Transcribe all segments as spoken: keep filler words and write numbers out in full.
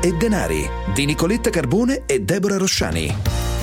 e denari di Nicoletta Carbone e Deborah Rosciani.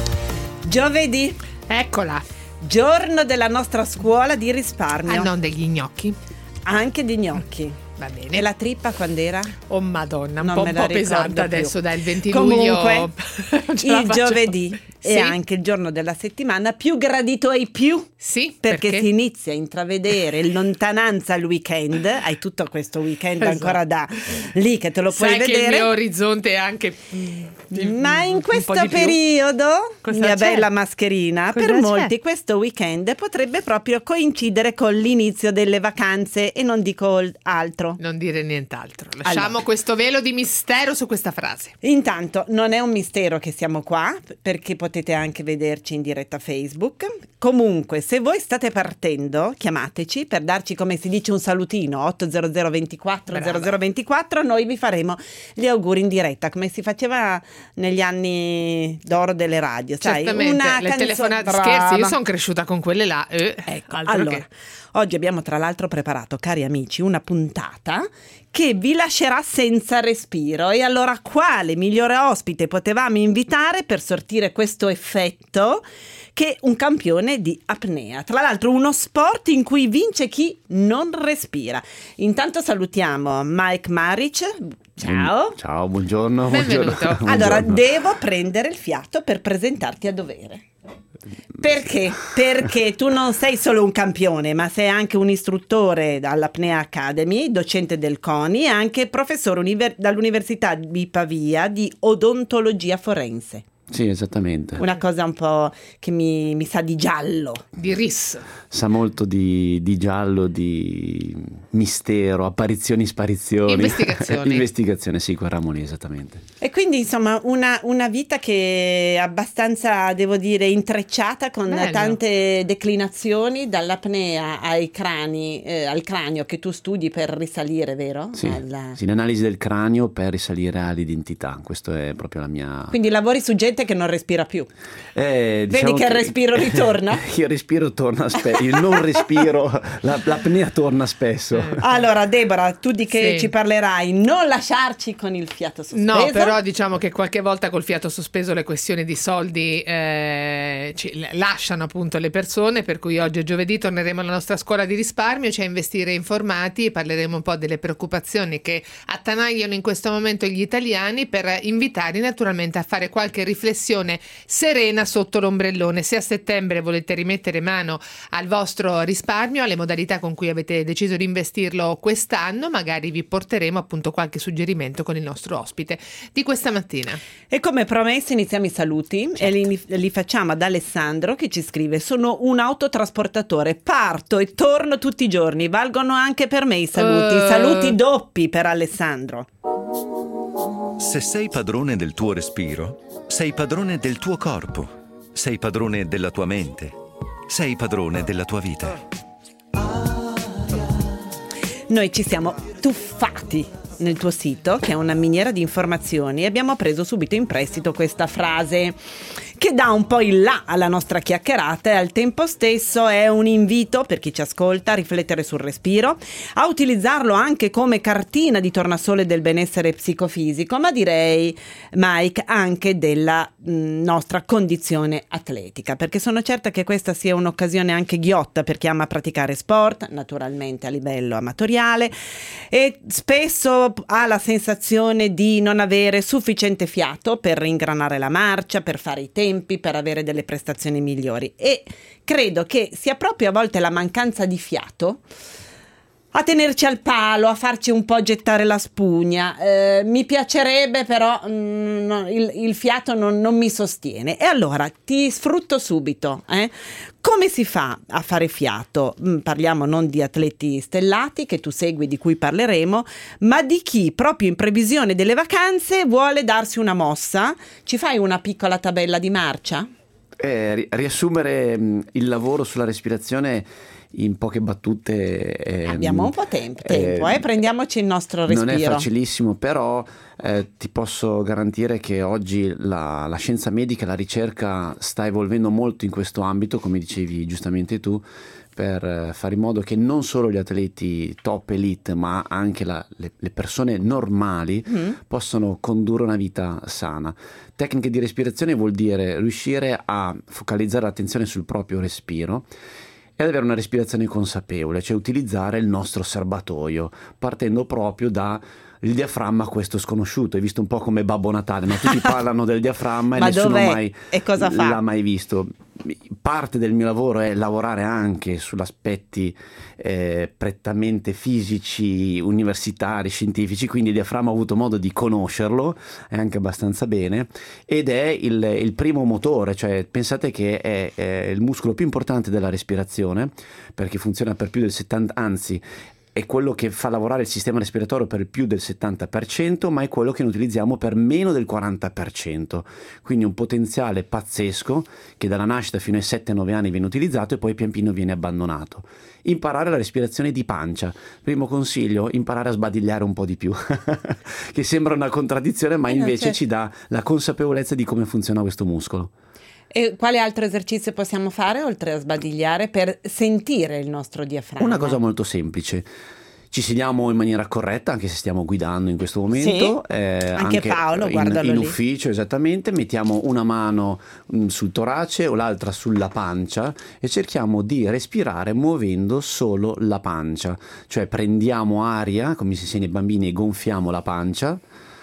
Giovedì, Eccola. giorno della nostra scuola di risparmio. Ah, non degli gnocchi. Anche di gnocchi. Va bene. E la trippa quando era? Oh madonna, un Non po', me un la po' ricordo pesante più. adesso, dai, il venti Comunque, luglio. Non ce la il faccio. giovedì Sì? è anche il giorno della settimana più gradito ai più. Sì, Perché, perché? si inizia a intravedere in lontananza il weekend. Hai tutto questo weekend Esatto. ancora da lì che te lo puoi Sai che vedere. il mio orizzonte è anche mm, di- Ma in un questo po' di più. periodo, Cosa mia c'è? bella mascherina, Cosa per c'è? molti questo weekend potrebbe proprio coincidere con l'inizio delle vacanze e non dico altro. Non dire nient'altro. Lasciamo Allora. questo velo di mistero su questa frase. Intanto non è un mistero che siamo qua, perché potete anche vederci in diretta Facebook. Comunque, se voi state partendo, chiamateci per darci, come si dice, un salutino otto zero zero ventiquattro Brava. zero zero ventiquattro. Noi vi faremo gli auguri in diretta, come si faceva negli anni d'oro delle radio, sai? Certamente, Una le canzone- telefonate, Brava. scherzi, io sono cresciuta con quelle là. eh, Ecco, altro allora, che. oggi abbiamo tra l'altro preparato, cari amici, una puntata che vi lascerà senza respiro. E allora quale migliore ospite potevamo invitare per sortire questo effetto che un campione di apnea? Tra l'altro uno sport in cui vince chi non respira. Intanto salutiamo Mike Maric. Ciao. Ciao, buongiorno. Benvenuto. buongiorno. Allora, Buongiorno. devo prendere il fiato per presentarti a dovere. Perché? Perché tu non sei solo un campione, ma sei anche un istruttore all'Apnea Academy, docente del CONI e anche professore univer- dall'Università di Pavia di odontologia forense. Sì, esattamente. Una cosa un po' che mi, mi sa di giallo. Di ris. Sa molto di, di giallo, di mistero, apparizioni, sparizioni. Investigazioni. Investigazione, sì, quel ramo lì, esattamente. E quindi insomma una, una vita che è abbastanza, devo dire, intrecciata con Bello. tante declinazioni, dall'apnea ai crani, eh, al cranio che tu studi per risalire, vero? Sì, Alla- sì, l'analisi del cranio per risalire all'identità. Questo è proprio la mia... Quindi lavori su gente che non respira più. Eh, Vedi diciamo che il respiro ritorna? Il respiro torna spesso, il non respiro, la, l'apnea torna spesso. Eh. Allora, Deborah, tu di che Sì. ci parlerai? Non lasciarci con il fiato sospeso. No, però diciamo che qualche volta col fiato sospeso le questioni di soldi eh, ci l- lasciano appunto le persone, per cui oggi è giovedì, torneremo alla nostra scuola di risparmio, cioè investire informati, e parleremo un po' delle preoccupazioni che attanagliano in questo momento gli italiani, per invitarli naturalmente a fare qualche riflessione serena sotto l'ombrellone. Se a settembre volete rimettere mano al vostro risparmio, alle modalità con cui avete deciso di investirlo quest'anno, magari vi porteremo appunto qualche suggerimento con il nostro ospite di questa mattina. E come promesso iniziamo i saluti e li, li facciamo ad Alessandro che ci scrive: sono un autotrasportatore, parto e torno tutti i giorni, valgono anche per me i saluti, Eh. saluti doppi per Alessandro. Se sei padrone del tuo respiro, sei padrone del tuo corpo, sei padrone della tua mente, sei padrone della tua vita. Noi ci siamo tuffati nel tuo sito, che è una miniera di informazioni, e abbiamo preso subito in prestito questa frase che dà un po' il là alla nostra chiacchierata e al tempo stesso è un invito per chi ci ascolta a riflettere sul respiro, a utilizzarlo anche come cartina di tornasole del benessere psicofisico, ma direi, Mike, anche della mh, nostra condizione atletica, perché sono certa che questa sia un'occasione anche ghiotta per chi ama praticare sport, naturalmente a livello amatoriale, e spesso ha la sensazione di non avere sufficiente fiato per ingranare la marcia, per fare i tempi, per avere delle prestazioni migliori, e credo che sia proprio a volte la mancanza di fiato a tenerci al palo, a farci un po' gettare la spugna. Eh, mi piacerebbe però mm, no, il, il fiato non, non mi sostiene, e allora ti sfrutto subito. Eh? Come si fa a fare fiato? Mm, parliamo non di atleti stellati che tu segui, di cui parleremo, ma di chi proprio in previsione delle vacanze vuole darsi una mossa. Ci fai una piccola tabella di marcia? Eh, ri- riassumere mh, il lavoro sulla respirazione in poche battute eh, abbiamo un po' tempo, tempo eh, eh, prendiamoci il nostro respiro. Non è facilissimo, però eh, ti posso garantire che oggi la, la scienza medica, la ricerca sta evolvendo molto in questo ambito, come dicevi giustamente tu, per fare in modo che non solo gli atleti top elite, ma anche la, le, le persone normali mm. possano condurre una vita sana. Tecniche di respirazione vuol dire riuscire a focalizzare l'attenzione sul proprio respiro e ad avere una respirazione consapevole, cioè utilizzare il nostro serbatoio, partendo proprio da il diaframma, questo sconosciuto, è visto un po' come Babbo Natale, ma tutti parlano del diaframma e ma nessuno dov'è? mai E cosa fa? l'ha mai visto. Parte del mio lavoro è lavorare anche sugli aspetti eh, prettamente fisici, universitari, scientifici, quindi il diaframma ho avuto modo di conoscerlo e anche abbastanza bene, ed è il, il primo motore, cioè pensate che è, è il muscolo più importante della respirazione, perché funziona per più del settanta, anzi è quello che fa lavorare il sistema respiratorio per più del settanta per cento, ma è quello che ne utilizziamo per meno del quaranta per cento, quindi un potenziale pazzesco che dalla nascita fino ai sette nove anni viene utilizzato e poi pian piano viene abbandonato. Imparare la respirazione di pancia. Primo consiglio, imparare a sbadigliare un po' di più che sembra una contraddizione, ma invece certo. ci dà la consapevolezza di come funziona questo muscolo. E quale altro esercizio possiamo fare oltre a sbadigliare per sentire il nostro diaframma? Una cosa molto semplice. Ci sediamo in maniera corretta, anche se stiamo guidando in questo momento. Sì, eh, anche, anche Paolo, in, guardalo in lì. ufficio, esattamente. Mettiamo una mano mh, sul torace o l'altra sulla pancia e cerchiamo di respirare muovendo solo la pancia. Cioè prendiamo aria, come si insegna ai bambini, e gonfiamo la pancia,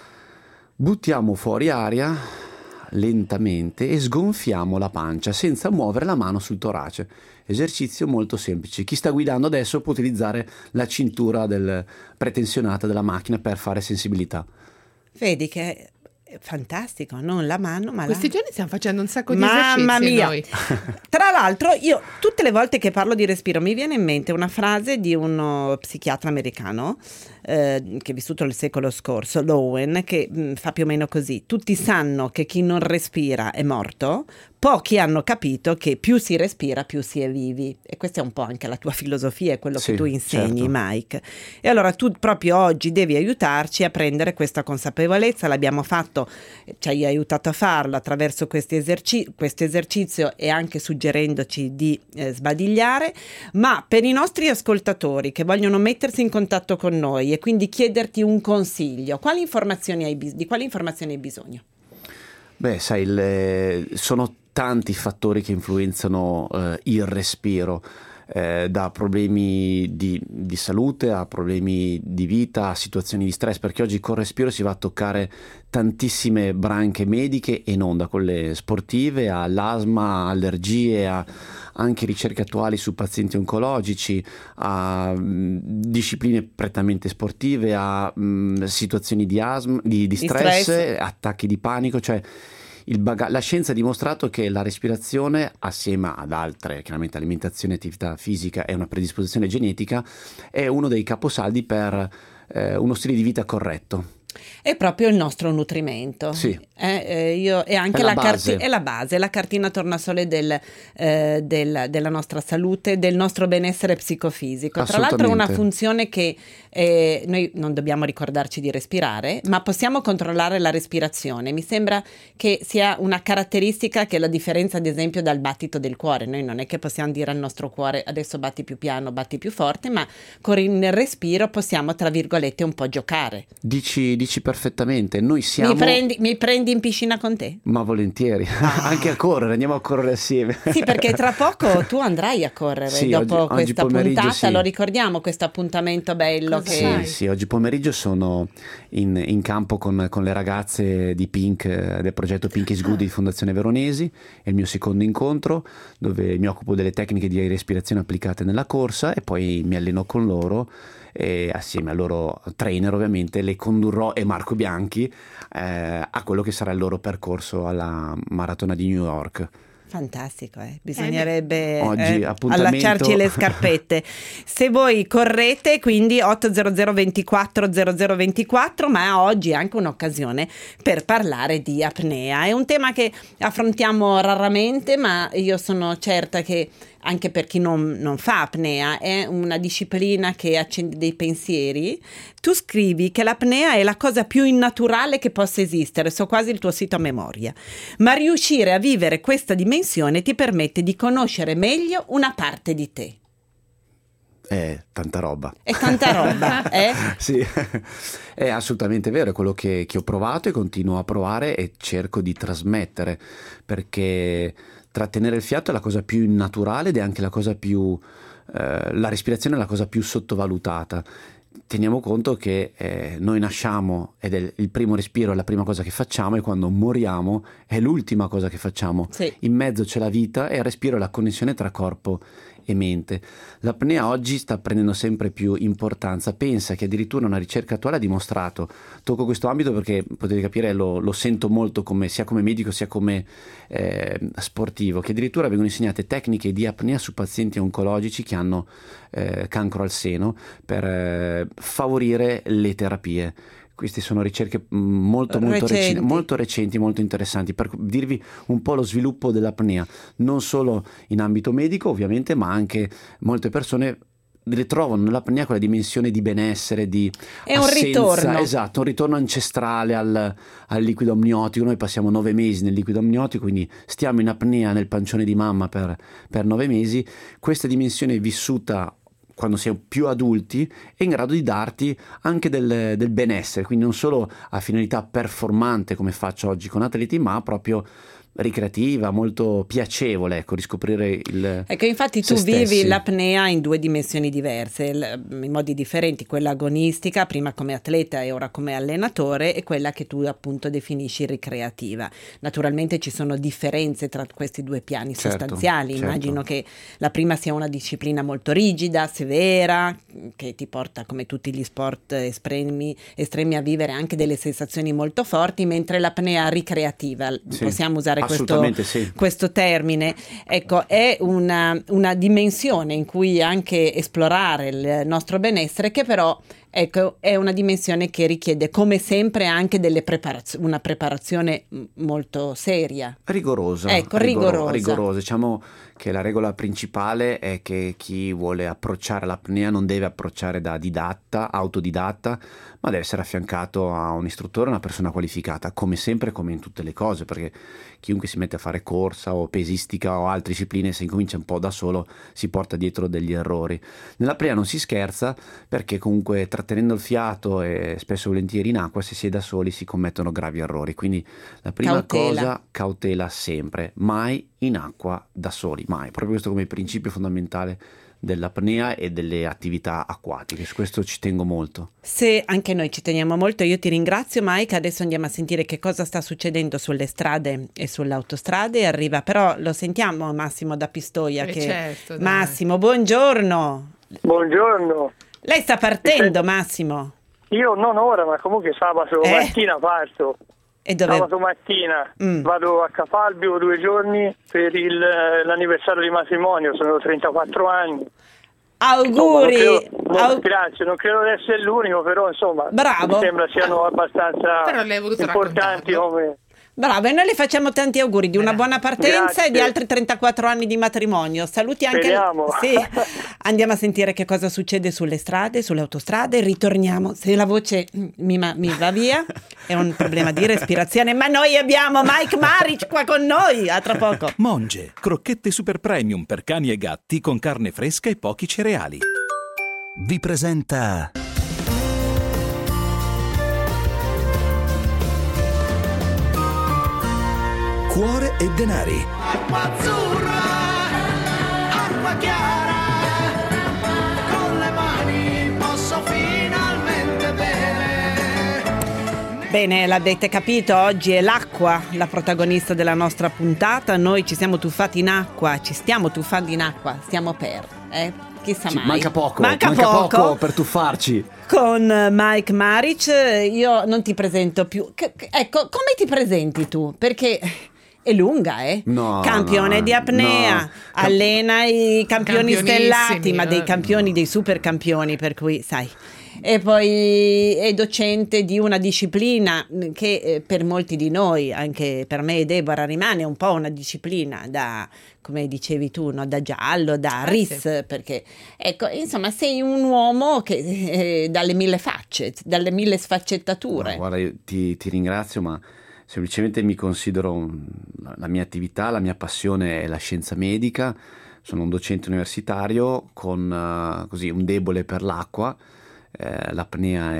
buttiamo fuori aria lentamente e sgonfiamo la pancia senza muovere la mano sul torace. Esercizio molto semplice. Chi sta guidando adesso può utilizzare la cintura del, pretensionata della macchina per fare sensibilità. Vedi che è fantastico, non la mano ma questi la... giorni stiamo facendo un sacco di Mamma esercizi mia. noi. Tra l'altro io tutte le volte che parlo di respiro mi viene in mente una frase di uno psichiatra americano eh, che è vissuto il secolo scorso, Lowen, che mh, fa più o meno così: tutti sanno che chi non respira è morto, pochi hanno capito che più si respira più si è vivi. E questa è un po' anche la tua filosofia, è quello sì, che tu insegni, certo. Mike. E allora tu proprio oggi devi aiutarci a prendere questa consapevolezza. L'abbiamo fatto, ci hai aiutato a farlo attraverso questi eserci- questo esercizio e anche suggerendoci di eh, sbadigliare, ma per i nostri ascoltatori che vogliono mettersi in contatto con noi e quindi chiederti un consiglio, quali informazioni hai bis- di quali informazioni hai bisogno? Beh, sai, le, sono tanti fattori che influenzano eh, il respiro, eh, da problemi di, di salute a problemi di vita, a situazioni di stress, perché oggi col respiro si va a toccare tantissime branche mediche e non, da quelle sportive all'asma, allergie, a anche ricerche attuali su pazienti oncologici, a mh, discipline prettamente sportive, a mh, situazioni di asma, di, di stress, stress, attacchi di panico, cioè il baga- la scienza ha dimostrato che la respirazione, assieme ad altre, chiaramente alimentazione e attività fisica e una predisposizione genetica, è uno dei caposaldi per eh, uno stile di vita corretto. È proprio il nostro nutrimento. Sì. Eh, eh, io, è anche è la, la, carti- base. è la base, la cartina tornasole del, eh, del, della nostra salute, del nostro benessere psicofisico. Tra l'altro è una funzione che eh, noi non dobbiamo ricordarci di respirare, ma possiamo controllare la respirazione. Mi sembra che sia una caratteristica che è la differenza ad esempio dal battito del cuore. Noi non è che possiamo dire al nostro cuore adesso batti più piano, batti più forte, ma con il respiro possiamo tra virgolette un po' giocare. Dici, dici perfettamente, noi siamo... Mi prendi, mi prendi in piscina con te? Ma volentieri, ah. anche a correre, andiamo a correre assieme. Sì, perché tra poco tu andrai a correre sì, dopo oggi, questa oggi puntata, sì. Lo ricordiamo questo appuntamento bello. Cosa che... sai? Sì, sì, oggi pomeriggio sono in, in campo con, con le ragazze di Pink, del progetto Pink is Good di Fondazione Veronesi, è il mio secondo incontro dove mi occupo delle tecniche di respirazione applicate nella corsa e poi mi alleno con loro e assieme al loro trainer ovviamente le condurrò, e Marco Bianchi, eh, a quello che sarà il loro percorso alla maratona di New York. Fantastico, eh? Bisognerebbe Oggi, eh, appuntamento... allacciarci le scarpette. Se voi correte, quindi otto zero zero ventiquattro zero zero ventiquattro, ma oggi è anche un'occasione per parlare di apnea. È un tema che affrontiamo raramente, ma io sono certa che anche per chi non, non fa apnea, è una disciplina che accende dei pensieri. Tu scrivi che l'apnea è la cosa più innaturale che possa esistere, so quasi il tuo sito a memoria, ma riuscire a vivere questa dimensione ti permette di conoscere meglio una parte di te. È tanta roba. È tanta roba, eh? Sì, è assolutamente vero, è quello che, che ho provato e continuo a provare e cerco di trasmettere, perché trattenere il fiato è la cosa più innaturale ed è anche la cosa più, eh, la respirazione è la cosa più sottovalutata. Teniamo conto che eh, noi nasciamo ed è il primo respiro, è la prima cosa che facciamo, e quando moriamo è l'ultima cosa che facciamo. Sì. In mezzo c'è la vita e il respiro è la connessione tra corpo e mente. L'apnea oggi sta prendendo sempre più importanza. Pensa che addirittura una ricerca attuale ha dimostrato, tocco questo ambito perché potete capire lo, lo sento molto come, sia come medico sia come eh, sportivo, che addirittura vengono insegnate tecniche di apnea su pazienti oncologici che hanno eh, cancro al seno per eh, favorire le terapie. Queste sono ricerche molto molto recenti. recenti, molto recenti, molto interessanti, per dirvi un po' lo sviluppo dell'apnea, non solo in ambito medico ovviamente, ma anche molte persone ritrovano nell'apnea quella dimensione di benessere, di è un assenza, ritorno. esatto, un ritorno ancestrale al, al liquido amniotico. Noi passiamo nove mesi nel liquido amniotico, quindi stiamo in apnea nel pancione di mamma per, per nove mesi. Questa dimensione vissuta quando si è più adulti è in grado di darti anche del, del benessere, quindi non solo a finalità performante come faccio oggi con atleti, ma proprio ricreativa, molto piacevole, ecco, riscoprire il Ecco, infatti tu se vivi stessi. l'apnea in due dimensioni diverse, l- in modi differenti, quella agonistica, prima come atleta e ora come allenatore, e quella che tu appunto definisci ricreativa. Naturalmente ci sono differenze tra questi due piani Certo, sostanziali. certo. Immagino che la prima sia una disciplina molto rigida, severa, che ti porta, come tutti gli sport estremi, estremi a vivere anche delle sensazioni molto forti, mentre l'apnea ricreativa, Sì, possiamo usare questo, assolutamente sì. questo termine, ecco, è una, una dimensione in cui anche esplorare il nostro benessere, che però ecco è una dimensione che richiede come sempre anche delle preparaz- una preparazione m- molto seria. Rigorosa, Ecco, rigoro- rigorosa. rigorosa. Diciamo che la regola principale è che chi vuole approcciare l'apnea non deve approcciare da didatta, autodidatta, ma deve essere affiancato a un istruttore, una persona qualificata, come sempre, come in tutte le cose, perché chiunque si mette a fare corsa o pesistica o altre discipline, se incomincia un po' da solo, si porta dietro degli errori. Nell'apnea non si scherza, perché comunque trattenendo il fiato e spesso e volentieri in acqua, se si è da soli si commettono gravi errori. Quindi la prima Cautela. cosa, cautela sempre, mai in acqua da soli, mai. Proprio questo come principio fondamentale dell'apnea e delle attività acquatiche, su questo ci tengo molto. Se anche noi ci teniamo molto, io ti ringrazio Mike. Adesso andiamo a sentire che cosa sta succedendo sulle strade e sulle autostrade. Arriva però, lo sentiamo Massimo da Pistoia, Eh che certo, dai. Massimo, buongiorno. Buongiorno. Lei sta partendo, Massimo? Io non ora, ma comunque sabato Eh? mattina parto. E dove? Sabato mattina Mm. vado a Capalbio due giorni per il, eh, l'anniversario di matrimonio, sono trentaquattro anni. Auguri. Insomma, non credo- non- Au- grazie, non credo di essere l'unico, però insomma Bravo. mi sembra siano abbastanza Però lei ha voluto importanti raccontarlo. come... Bravo, e noi le facciamo tanti auguri di una Eh, buona partenza grazie. e di altri trentaquattro anni di matrimonio. Saluti anche. Speriamo. Sì. Andiamo a sentire che cosa succede sulle strade, sulle autostrade. Ritorniamo. Se la voce mi, ma- mi va via, è un problema di respirazione. Ma noi abbiamo Mike Maric qua con noi. A tra poco. Monge, crocchette super premium per cani e gatti con carne fresca e pochi cereali. Vi presenta Cuore e denari. Acqua azzurra, acqua chiara, con le mani posso finalmente bere. Bene, l'avete capito, oggi è l'acqua la protagonista della nostra puntata. Noi ci siamo tuffati in acqua, ci stiamo tuffando in acqua, stiamo per, eh? Chissà Sì, mai. manca poco, Manca, manca poco. poco per tuffarci. Con Mike Maric, io non ti presento più. Che- che- ecco, come ti presenti tu? Perché è lunga, eh? No, Campione no, di apnea, no. allena i campioni stellati, ma dei eh. campioni, dei super campioni, per cui sai. E poi è docente di una disciplina che eh, per molti di noi, anche per me e Deborah, rimane un po' una disciplina da, come dicevi tu, no? Da giallo, da Ah, R I S, sì. perché ecco, insomma, sei un uomo che eh, dalle mille facce, dalle mille sfaccettature. Ma guarda, io ti, ti ringrazio, ma semplicemente mi considero un- la mia attività, la mia passione è la scienza medica. Sono un docente universitario con eh, così un debole per l'acqua. Eh, l'apnea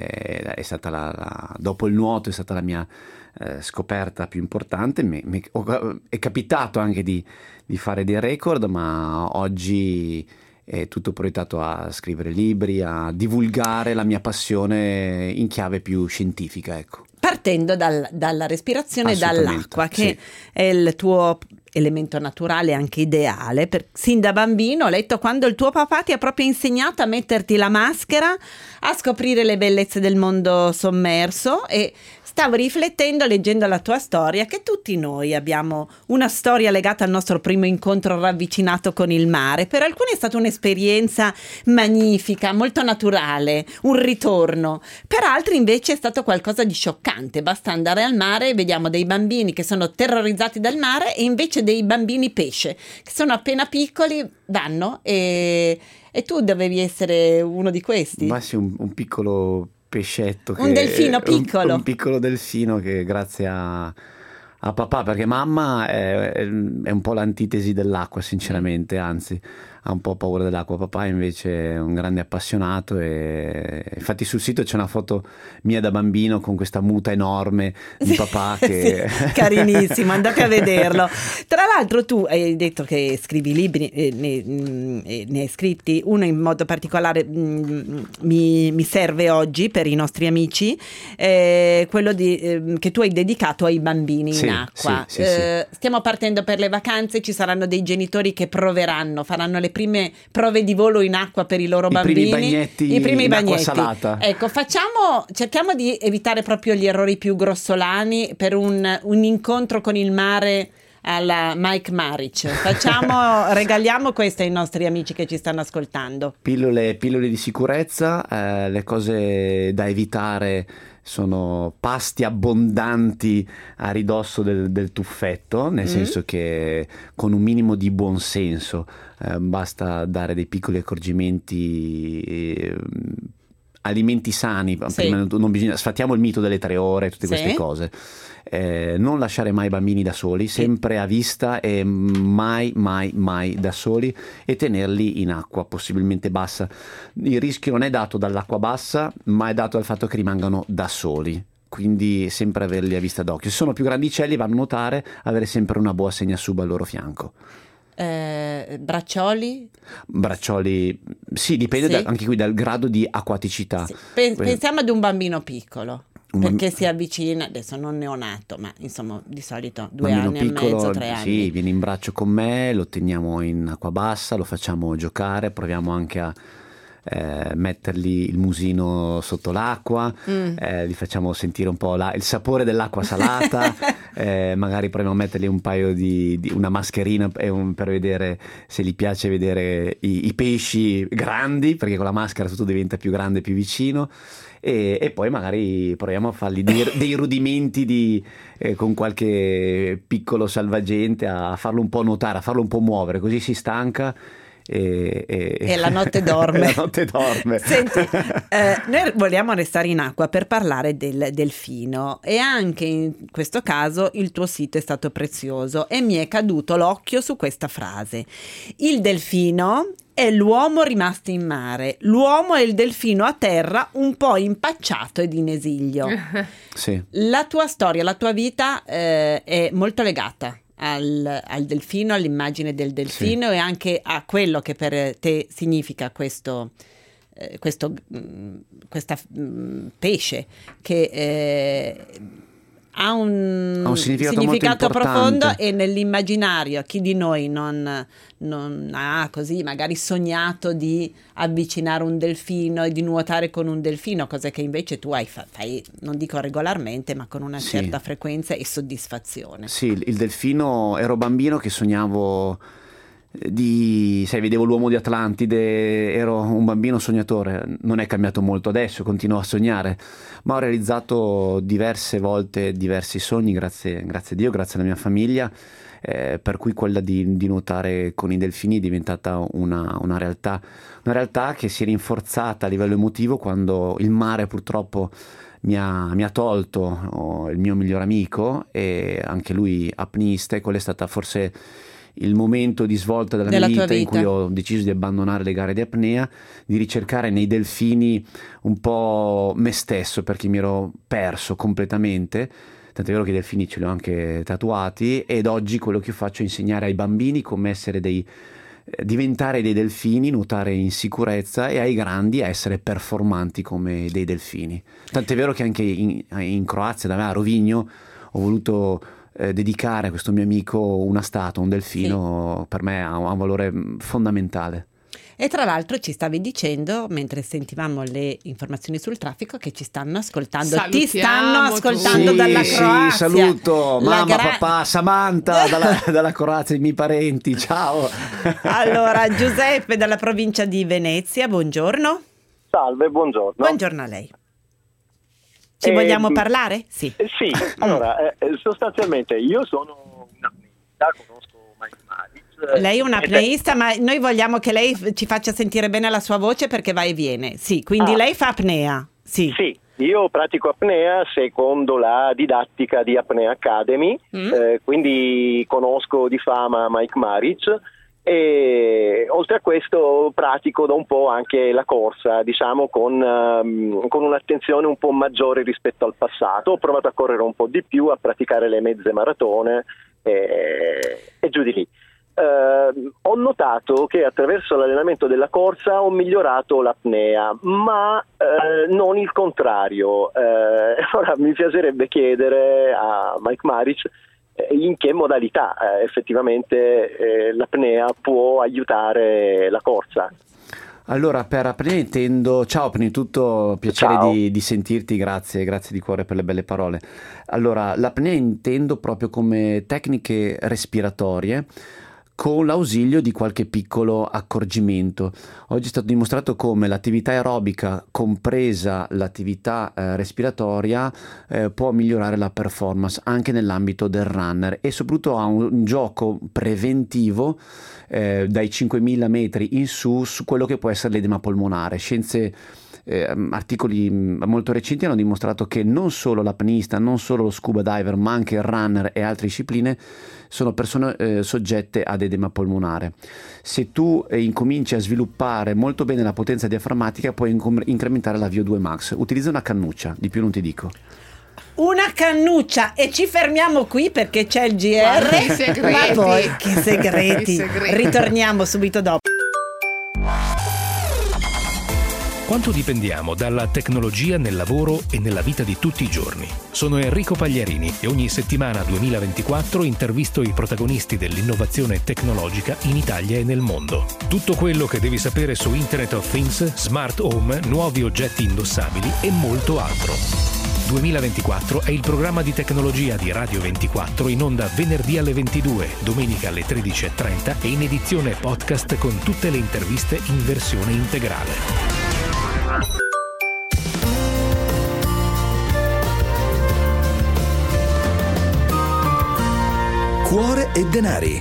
è, è stata la, la- dopo il nuoto è stata la mia eh, scoperta più importante. Mi- mi- ho- è capitato anche di, di fare dei record, ma oggi è tutto proiettato a scrivere libri, a divulgare la mia passione in chiave più scientifica, ecco. Partendo dal- dalla respirazione e Assolutamente, dall'acqua, che sì. è il tuo elemento naturale, anche ideale. Per, sin da bambino ho letto quando il tuo papà ti ha proprio insegnato a metterti la maschera, a scoprire le bellezze del mondo sommerso, e stavo riflettendo, leggendo la tua storia, che tutti noi abbiamo una storia legata al nostro primo incontro ravvicinato con il mare. Per alcuni è stata un'esperienza magnifica, molto naturale, un ritorno. Per altri invece è stato qualcosa di scioccante. Basta andare al mare e vediamo dei bambini che sono terrorizzati dal mare, e invece dei bambini pesce che sono appena piccoli, vanno, e, e tu dovevi essere uno di questi. Ma sì, un, un piccolo pescetto, Un che- delfino un- piccolo. un, piccolo delfino che grazie a, a papà, perché mamma è, è un po' l'antitesi dell'acqua, sinceramente, anzi ha un po' paura dell'acqua. Papà invece è un grande appassionato, e infatti sul sito c'è una foto mia da bambino con questa muta enorme di papà che Sì, carinissimo, andate a vederlo. Tra l'altro tu hai detto che scrivi libri, eh, ne, mm, eh, ne hai scritti uno in modo particolare, mm, mi, mi serve oggi per i nostri amici, eh, quello di, eh, che tu hai dedicato ai bambini Sì, in acqua. sì, sì, Eh, stiamo partendo per le vacanze, ci saranno dei genitori che proveranno, faranno le prime prove di volo in acqua per i loro I bambini, primi bagnetti i primi in acqua bagnetti. salata. Ecco, facciamo, cerchiamo di evitare proprio gli errori più grossolani per un, un incontro con il mare alla Mike Maric. Facciamo, regaliamo questo ai nostri amici che ci stanno ascoltando. Pillole, pillole di sicurezza, eh, le cose da evitare sono pasti abbondanti a ridosso del, del tuffetto, nel Mm. senso che con un minimo di buonsenso eh, basta dare dei piccoli accorgimenti. eh, Alimenti sani, Sì. prima non bisogna, sfattiamo il mito delle tre ore, tutte Sì. queste cose. Eh, non lasciare mai i bambini da soli, sempre a vista, e mai, mai, mai da soli, e tenerli in acqua possibilmente bassa. Il rischio non è dato dall'acqua bassa, ma è dato dal fatto che rimangano da soli. Quindi sempre averli a vista d'occhio. Se sono più grandicelli, vanno a nuotare, avere sempre una boa segnasub al loro fianco. Eh, braccioli? Braccioli, sì, dipende Sì. da- anche qui dal grado di acquaticità. Sì. Pen- Que- pensiamo ad un bambino piccolo. Un bamb- Perché si avvicina, adesso non neonato, ma insomma di solito due Bambino anni piccolo, e mezzo, tre sì, anni. viene in braccio con me, lo teniamo in acqua bassa, lo facciamo giocare, proviamo anche a eh, mettergli il musino sotto l'acqua, Mm. eh, gli facciamo sentire un po' la- il sapore dell'acqua salata, eh, magari proviamo a mettergli un paio di, di- una mascherina e un- per vedere se gli piace vedere i, i pesci grandi, perché con la maschera tutto diventa più grande, più vicino. E, e poi magari proviamo a fargli dei, dei rudimenti di, eh, con qualche piccolo salvagente, a farlo un po' nuotare, a farlo un po' muovere, così si stanca e, e- E la notte dorme. la notte dorme. Senti, eh, noi vogliamo restare in acqua per parlare del delfino, e anche in questo caso il tuo sito è stato prezioso, e mi è caduto l'occhio su questa frase: il delfino è l'uomo rimasto in mare, l'uomo è il delfino a terra, un po' impacciato ed in esilio. Sì. La tua storia, la tua vita eh, è molto legata al, al delfino, all'immagine del delfino, e anche a quello che per te significa questo, eh, questo mh, questa mh, pesce che eh, ha un, ha un significato, significato molto profondo, importante. e nell'immaginario chi di noi non, non ha così magari sognato di avvicinare un delfino e di nuotare con un delfino, cosa che invece tu hai fa- fai, non dico regolarmente, ma con una Sì. certa frequenza e soddisfazione. Sì, il il delfino, ero bambino che sognavo di, sai, vedevo l'uomo di Atlantide, ero un bambino sognatore, non è cambiato molto adesso, continuo a sognare, ma ho realizzato diverse volte diversi sogni, grazie, grazie a Dio, grazie alla mia famiglia, eh, per cui quella di, di nuotare con i delfini è diventata una, una realtà, una realtà che si è rinforzata a livello emotivo quando il mare purtroppo mi ha, mi ha tolto oh, il mio miglior amico, e anche lui apnista, e quella è stata forse il momento di svolta della, Della mia tua vita, in vita. cui ho deciso di abbandonare le gare di apnea, di ricercare nei delfini un po' me stesso, perché mi ero perso completamente. Tant'è vero che i delfini ce li ho anche tatuati, ed oggi quello che faccio è insegnare ai bambini come essere dei eh, diventare dei delfini, nuotare in sicurezza, e ai grandi a essere performanti come dei delfini. Tant'è vero che anche in, in Croazia, da me a Rovigno, ho voluto eh, dedicare a questo mio amico una statua, un delfino. Per me ha, ha un valore fondamentale. E tra l'altro ci stavi dicendo, mentre sentivamo le informazioni sul traffico, che ci stanno ascoltando. Ti stanno Salutiamo ascoltando tutti. dalla Sì, Croazia. saluto La mamma, gra- papà, Samantha dalla, dalla Croazia, i miei parenti, ciao. Allora, Giuseppe dalla provincia di Venezia, buongiorno. Salve, buongiorno. Buongiorno a lei. Ci Eh, vogliamo parlare? Sì. Eh, Sì, allora, eh, eh, sostanzialmente io sono un apneista, conosco Mike Maric. Lei è un ed apneista, ma noi vogliamo che lei f- ci faccia sentire bene la sua voce, perché va e viene. Sì, quindi Ah. lei fa apnea. Sì. Sì, io pratico apnea secondo la didattica di Apnea Academy, Mm. eh, quindi conosco di fama Mike Maric, e oltre a questo pratico da un po' anche la corsa, diciamo con, ehm, con un'attenzione un po' maggiore rispetto al passato. Ho provato a correre un po' di più, a praticare le mezze maratone e, e giù di lì. Eh, ho notato che attraverso l'allenamento della corsa ho migliorato l'apnea, ma eh, non il contrario. Eh, ora mi piacerebbe chiedere a Mike Maric eh, in che modalità eh, effettivamente eh, l'apnea può aiutare la corsa. Allora, per apnea intendo, ciao, prima di tutto piacere Ciao. di, di sentirti, grazie, grazie di cuore per le belle parole. Allora, l'apnea intendo proprio come tecniche respiratorie con l'ausilio di qualche piccolo accorgimento. Oggi è stato dimostrato come l'attività aerobica, compresa l'attività eh, respiratoria, eh, può migliorare la performance anche nell'ambito del runner, e soprattutto ha un, un gioco preventivo eh, dai cinquemila metri in su su quello che può essere l'edema polmonare. Scienze Eh, articoli molto recenti hanno dimostrato che non solo l'apneista, non solo lo scuba diver, ma anche il runner e altre discipline sono persone eh, soggette ad edema polmonare. Se tu eh, incominci a sviluppare molto bene la potenza diaframmatica, puoi incom- incrementare la V O due max. Utilizza una cannuccia, di più non ti dico. Una cannuccia, e ci fermiamo qui perché c'è il G R. Guarda, i segreti. Ma poi che segreti. I segreti. Ritorniamo subito dopo. Quanto dipendiamo dalla tecnologia nel lavoro e nella vita di tutti i giorni? Sono Enrico Pagliarini e ogni settimana duemilaventiquattro intervisto i protagonisti dell'innovazione tecnologica in Italia e nel mondo. Tutto quello che devi sapere su Internet of Things, Smart Home, nuovi oggetti indossabili e molto altro. duemilaventiquattro è il programma di tecnologia di Radio ventiquattro, in onda venerdì alle ventidue, domenica alle tredici e trenta e in edizione podcast con tutte le interviste in versione integrale. Cuore e denari.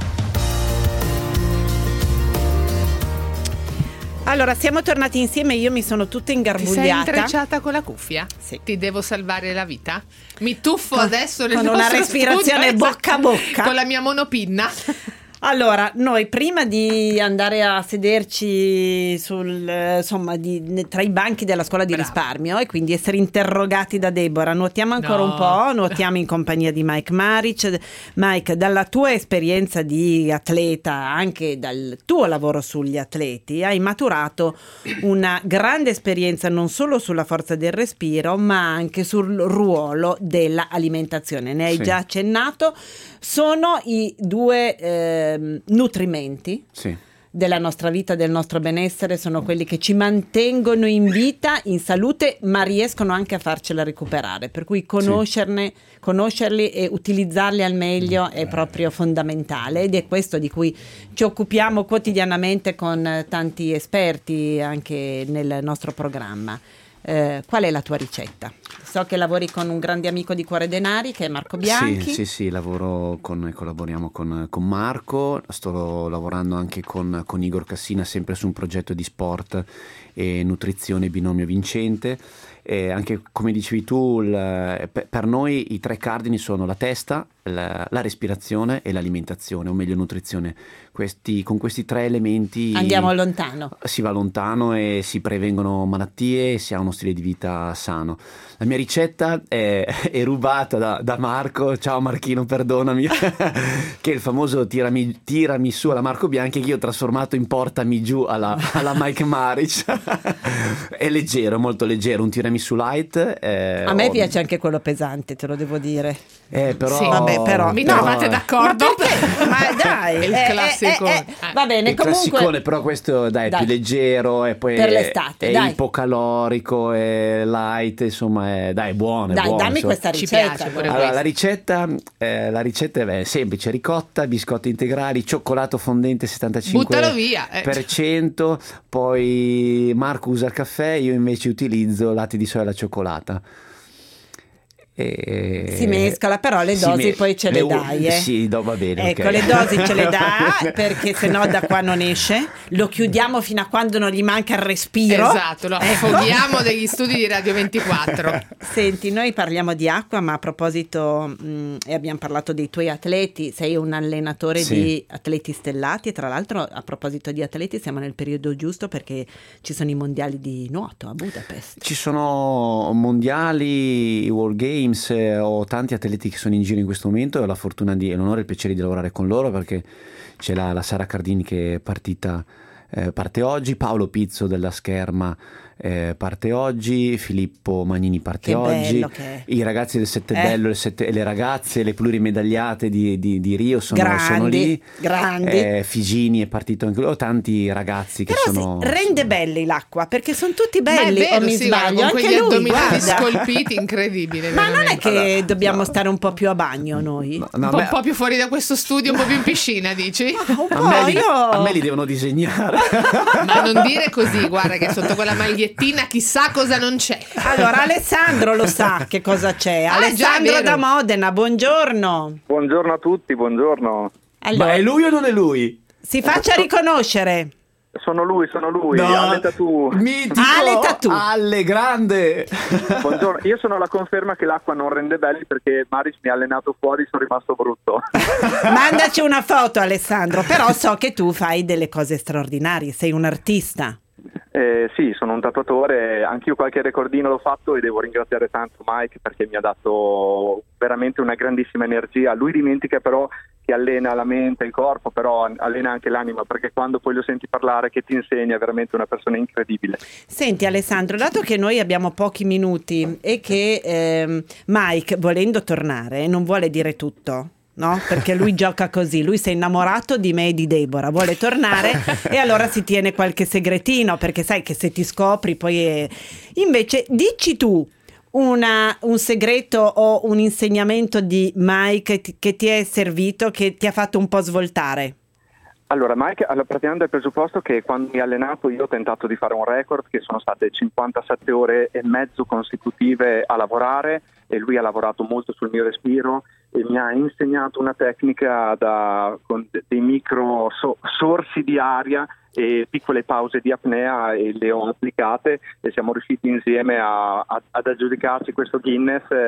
Allora, siamo tornati insieme, io mi sono tutta Ti sei ingarbugliata. intrecciata con la cuffia? Sì. Ti devo salvare la vita? Mi tuffo Con- adesso nel con una nostro respirazione studio, bocca a bocca. con la mia monopinna. Allora, noi prima di andare a sederci sul, eh, insomma, di, tra i banchi della scuola di Bravo. risparmio e quindi essere interrogati da Deborah, nuotiamo ancora No. un po', nuotiamo in compagnia di Mike Maric. Mike, dalla tua esperienza di atleta, anche dal tuo lavoro sugli atleti, hai maturato una grande esperienza non solo sulla forza del respiro, ma anche sul ruolo dell'alimentazione. Ne hai Sì. già accennato. Sono i due ehm, nutrimenti Sì. della nostra vita, del nostro benessere, sono quelli che ci mantengono in vita, in salute, ma riescono anche a farcela recuperare, per cui conoscerne, conoscerli e utilizzarli al meglio è proprio fondamentale, ed è questo di cui ci occupiamo quotidianamente con eh, tanti esperti anche nel nostro programma. Eh, qual è la tua ricetta? So che lavori con un grande amico di Cuore Denari che è Marco Bianchi. Sì, sì, sì, lavoro con, collaboriamo con, con Marco, sto lavorando anche con, con Igor Cassina, sempre su un progetto di sport e nutrizione binomio vincente. E anche come dicevi tu, il, per noi i tre cardini sono la testa, la, la respirazione e l'alimentazione, o meglio nutrizione. Questi, con questi tre elementi Andiamo lontano. si va lontano e si prevengono malattie e si ha uno stile di vita sano. La mia ricetta è, è rubata da, da Marco, ciao Marchino, perdonami, che è il famoso tirami, tirami su alla Marco Bianchi, che io ho trasformato in portami giù alla, alla Mike Maric. È leggero, molto leggero, un tiramisù light. Eh, A me ho- piace anche quello pesante, te lo devo dire. Eh, però, Sì. Vabbè, però- Mi no. trovate d'accordo? Ma perché? Ma dai, È il eh, classico. eh, eh, Eh. va bene, il comunque classicone, però questo dai, è Dai. più leggero e poi Per è- l'estate, è, dai. ipocalorico, è light, insomma, è, dai, è buono, è dai, buono, dammi insomma. questa Ci ricetta. piace pure allora. Allora, la ricetta, eh, la ricetta è beh, semplice: ricotta, biscotti integrali, cioccolato fondente settantacinque Buttalo via, eh. per cento, poi Marco usa il caffè, io invece utilizzo latte di soia alla cioccolata. E- Si mescola, però le si dosi me- poi ce le, u- dai, eh. Sì, no, va bene, Ecco, ok. le dosi ce le dà, perché sennò da qua non esce. Lo chiudiamo fino a quando non gli manca il respiro. Esatto, lo Ecco. affoghiamo degli studi di Radio ventiquattro. Senti, noi parliamo di acqua, ma a proposito, mh, e abbiamo parlato dei tuoi atleti, sei un allenatore Sì. di atleti stellati, e tra l'altro a proposito di atleti siamo nel periodo giusto perché ci sono i mondiali di nuoto a Budapest. Ci sono mondiali, World Games, eh, ho tanti atleti che sono in giro in questo momento e ho la fortuna di, e l'onore e il piacere di lavorare con loro, perché c'è la, la Sara Cardini che è partita, eh, parte oggi, Paolo Pizzo della Scherma eh, parte oggi, Filippo Magnini parte Che oggi, bello che è. i ragazzi del Sette Eh. Bello le sette- e le ragazze, le plurimedagliate di, di, di Rio sono, Grandi, sono lì, grandi. Eh, Figini è partito anche lui, ho tanti ragazzi che Però sono... sì, rende belli l'acqua perché sono tutti Ma è belli, vero, o mi sì, guarda, sbaglio? con Anche quegli lui, addominali guarda. scolpiti, incredibile. Ma non è veramente. che dobbiamo stare un po' più a bagno noi? No, Un no, po', a me- un po' più fuori da questo studio, un po' più in piscina, dici? Un a po', me, li, io... a me li devono disegnare. Ma non dire così, guarda che sotto quella magliettina chissà cosa non c'è. Allora, Alessandro lo sa che cosa c'è. Ah, già, Alessandro vero. da Modena, buongiorno. Buongiorno a tutti, buongiorno. Allora, Ma è lui o non è lui? si faccia riconoscere. Sono lui, sono lui, No. Ale Tatù. Mitico! Ale Tatù. Ale, grande! Buongiorno, io sono la conferma che l'acqua non rende belli perché Maris mi ha allenato fuori, sono rimasto brutto. Mandaci una foto, Alessandro. Però so che tu fai delle cose straordinarie, sei un artista. Eh, sì, sono un tatuatore, anch'io qualche recordino l'ho fatto e devo ringraziare tanto Mike perché mi ha dato veramente una grandissima energia. Lui dimentica però che allena la mente e il corpo, però allena anche l'anima, perché quando poi lo senti parlare che ti insegna è veramente una persona incredibile. Senti Alessandro, dato che noi abbiamo pochi minuti e che ehm, Mike, volendo tornare, non vuole dire tutto, no? Perché lui gioca così, lui si è innamorato di me e di Deborah, vuole tornare e allora si tiene qualche segretino, perché sai che se ti scopri poi è... Invece dici tu una, un segreto o un insegnamento di Mike che ti, che ti è servito, che ti ha fatto un po' svoltare. Allora Mike, allora, partiamo dal presupposto che quando mi ha allenato io ho tentato di fare un record che sono state cinquantasette ore e mezzo consecutive a lavorare e lui ha lavorato molto sul mio respiro e mi ha insegnato una tecnica da, con dei micro so, sorsi di aria e piccole pause di apnea e le ho applicate e siamo riusciti insieme a, a, ad aggiudicarci questo Guinness eh,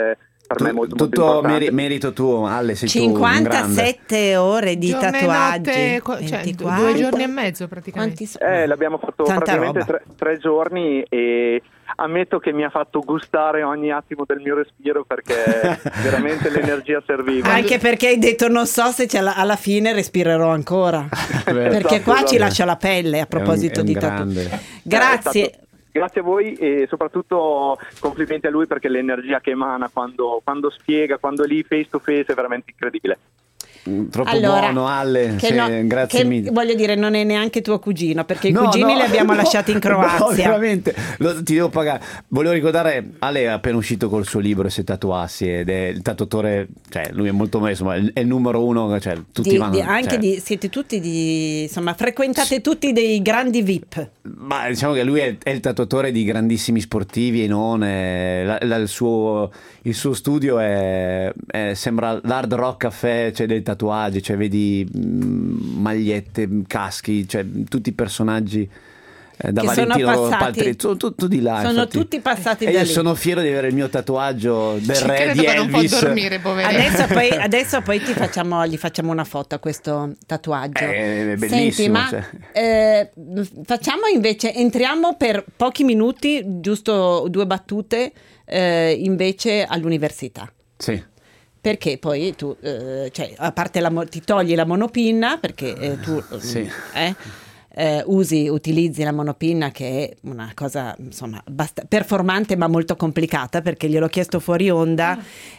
per me è molto, molto tutto importante. meri- merito tuo, Ale, sei cinquantasette ore di Giorno e tatuaggi, notte, co- cioè, ventiquattro. due giorni e mezzo praticamente. Eh, l'abbiamo fatto Tanta praticamente roba. tre, tre giorni e ammetto che mi ha fatto gustare ogni attimo del mio respiro perché veramente l'energia serviva. Anche perché hai detto non so se ce la- alla fine respirerò ancora, perché Esatto, qua ci esatto. lascia la pelle a proposito È un- è di un tatuaggi. grande. Grazie. Eh, è stato- Grazie a voi e soprattutto complimenti a lui perché l'energia che emana quando, quando spiega, quando è lì face to face è veramente incredibile. Troppo Allora, buono, Ale, che sì, no- grazie che, mille. voglio dire, non è neanche tuo cugino, perché i No, cugini no, li abbiamo no, lasciati in No, Croazia. veramente, Lo- ti devo pagare. Volevo ricordare, Ale è appena uscito col suo libro Se tatuassi ed è il tatuatore, cioè lui è molto insomma, è il numero uno, cioè tutti Di- vanno, di- anche cioè, di, siete tutti di, insomma, frequentate tutti dei grandi V I P. ma diciamo che lui è, è il tatuatore di grandissimi sportivi e non è- la- la- il, suo, il suo studio è, è- sembra l'Hard Rock Café, cioè dei tatuaggi, cioè vedi mh, magliette, caschi, cioè tutti i personaggi eh, da Che sono Valentino passati- Paltri, sono tutto di là, sono infatti. tutti passati e da io lì. sono fiero di avere il mio tatuaggio del Ci re credo di che non può Elvis. dormire, poverino. Adesso poi, adesso poi ti facciamo, gli facciamo una foto a questo tatuaggio. È bellissimo, Senti, ma cioè. eh, facciamo invece, entriamo per pochi minuti, giusto due battute, eh, invece all'università. Sì. Perché poi tu, eh, cioè, a parte la mo- ti togli la monopinna, perché eh, tu Sì. eh, eh, usi, utilizzi la monopinna, che è una cosa insomma bast- performante ma molto complicata, perché gliel'ho chiesto fuori onda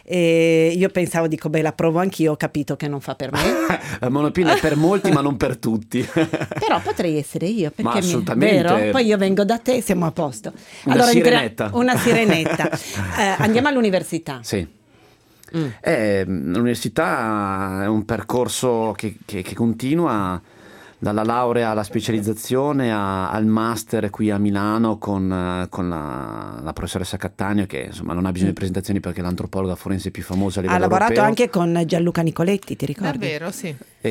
e io pensavo, dico beh la provo anch'io, ho capito che non fa per me. La monopinna è per molti ma non per tutti. Però potrei essere io, perché Ma mi- assolutamente. vero? Poi io vengo da te, siamo a posto. Una entra- sirenetta. una sirenetta. Eh, andiamo all'università. Sì. Mm. Eh, l'università è un percorso che, che- che continua dalla laurea alla specializzazione a- al master qui a Milano con, eh, con la, la professoressa Cattaneo, che insomma non ha bisogno di presentazioni perché è l'antropologa forense più famosa a livello Ha lavorato europeo. anche con Gianluca Nicoletti, ti ricordi? Davvero, sì.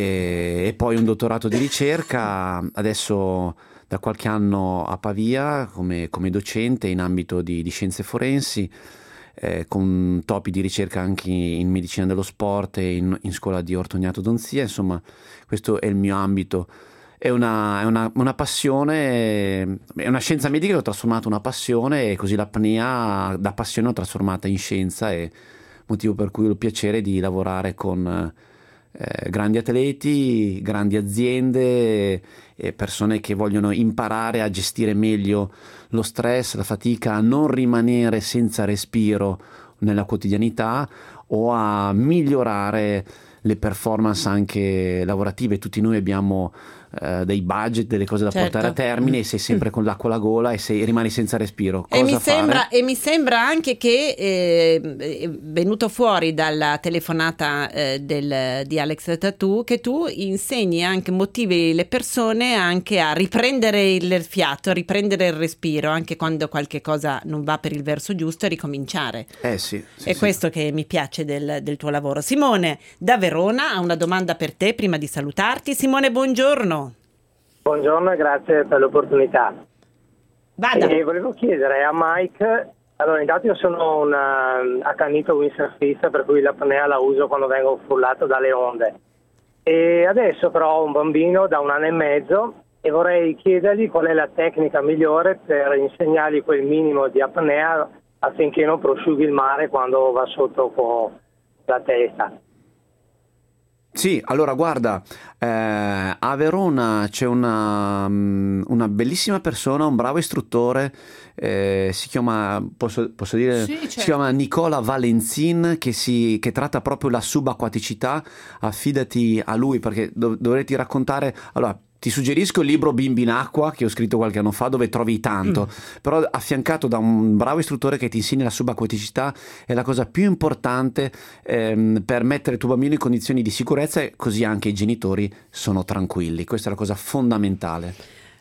e, e poi un dottorato di ricerca, adesso da qualche anno a Pavia come, come docente in ambito di, di scienze forensi, eh, con topi di ricerca anche in medicina dello sport e in, in scuola di Ortognato Donzia. Insomma, questo è il mio ambito. È una, è una, una passione, è una scienza medica che ho trasformato in una passione, e così l'apnea da passione l'ho trasformata in scienza, e motivo per cui ho il piacere di lavorare con eh, grandi atleti, grandi aziende e persone che vogliono imparare a gestire meglio lo stress, la fatica, a non rimanere senza respiro nella quotidianità o a migliorare le performance anche lavorative. Tutti noi abbiamo eh, dei budget, delle cose da Certo. portare a termine, e sei sempre con l'acqua alla gola e sei, rimani senza respiro. E Cosa mi, fare? sembra, e mi sembra anche che eh, è venuto fuori dalla telefonata eh, del, di Alex Tattoo che tu insegni anche, motivi le persone anche a riprendere il fiato, a riprendere il respiro anche quando qualche cosa non va per il verso giusto, e ricominciare. Eh sì, sì, È sì. questo che mi piace del, del tuo lavoro. Simone da Verona ha una domanda per te prima di salutarti. Simone, buongiorno. Buongiorno e grazie per l'opportunità. Vada. E volevo chiedere a Mike, allora intanto io sono un uh, accanito windsurfista, per cui l'apnea la uso quando vengo frullato dalle onde. E adesso però ho un bambino da un anno e mezzo e vorrei chiedergli qual è la tecnica migliore per insegnargli quel minimo di apnea affinché non prosciughi il mare quando va sotto con la testa. Sì, allora guarda, eh, a Verona c'è una, mm, una bellissima persona, un bravo istruttore, eh, si chiama, posso, posso dire, Sì, si certo. chiama Nicola Valenzin, che, si, che tratta proprio la subacquaticità. Affidati a lui perché dov- dovresti raccontare, allora ti suggerisco il libro Bimbi in acqua che ho scritto qualche anno fa, dove trovi tanto, però affiancato da un bravo istruttore che ti insegna la subacquaticità è la cosa più importante ehm, per mettere il tuo bambino in condizioni di sicurezza, e così anche i genitori sono tranquilli. Questa è la cosa fondamentale.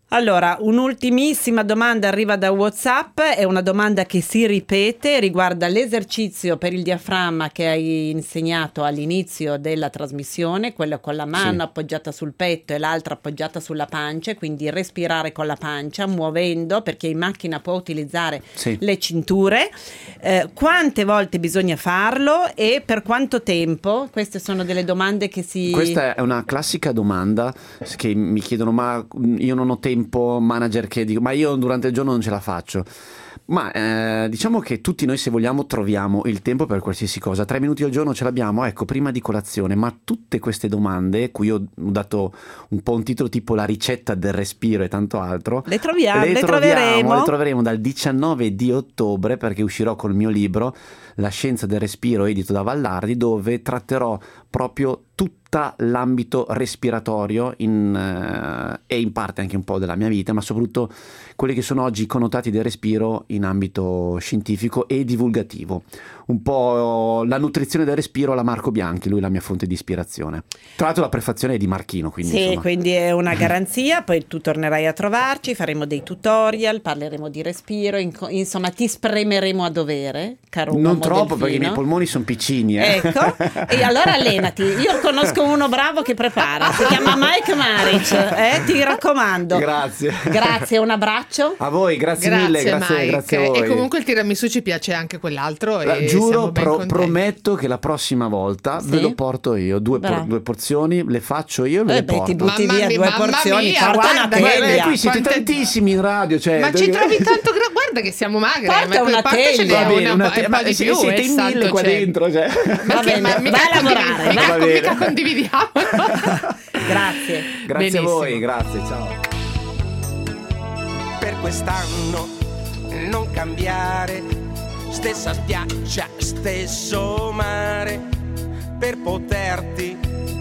Allora, un'ultimissima domanda arriva da WhatsApp, è una domanda che si ripete, riguarda l'esercizio per il diaframma che hai insegnato all'inizio della trasmissione, quello con la mano sì. appoggiata sul petto e l'altra appoggiata sulla pancia, quindi respirare con la pancia, muovendo, perché in macchina può utilizzare sì. le cinture. Eh, quante volte bisogna farlo e per quanto tempo? Queste sono delle domande che si... Questa è una classica domanda che mi chiedono, ma io non ho tempo, manager che dico ma io durante il giorno non ce la faccio. Ma eh, diciamo che tutti noi, se vogliamo, troviamo il tempo per qualsiasi cosa. Tre minuti al giorno ce l'abbiamo, ecco, prima di colazione. Ma tutte queste domande, cui ho dato un po' un titolo tipo la ricetta del respiro e tanto altro, le troviamo, le, le troviamo, troveremo le troveremo dal diciannove di ottobre, perché uscirò col mio libro La scienza del respiro, edito da Vallardi, dove tratterò proprio tutta l'ambito respiratorio in, eh, e in parte anche un po' della mia vita, ma soprattutto quelli che sono oggi i connotati del respiro in ambito scientifico e divulgativo. Un po' la nutrizione del respiro alla Marco Bianchi, lui è la mia fonte di ispirazione. Tra l'altro la prefazione è di Marchino, quindi sì, insomma. Quindi è una garanzia. Poi tu tornerai a trovarci, faremo dei tutorial, parleremo di respiro, in, insomma ti spremeremo a dovere, caro uomo non troppo delfino. Perché i miei polmoni sono piccini, eh. Ecco, e allora allenati. Io conosco uno bravo che prepara, si chiama Mike Maric, eh? Ti raccomando. Grazie. Grazie, un abbraccio. A voi, grazie, grazie mille, grazie, Mike. grazie a voi. E comunque il tiramisù ci piace anche quell'altro. La, e giuro, pro, prometto che la prossima volta sì? ve lo porto io. Due, por, due porzioni, le faccio io e ve eh le beh, porto. ti butti mamma via mia, due mamma porzioni, mia, porta guarda, una guarda, teglia. Qui siete Quante... tantissimi in radio, cioè, ma ci trovi tanto gra... guarda che siamo magre, porta ma una teglia. Va bene, una te- un po' di più, siete in mille qua c'è. dentro, cioè. Ma va che, bene, ma mica vai a lavorare, condiv- mica, va mica condividiamo. Grazie. Grazie Benissimo. a voi, grazie, ciao. Per quest'anno non cambiare, stessa spiaggia, stesso mare, per poterti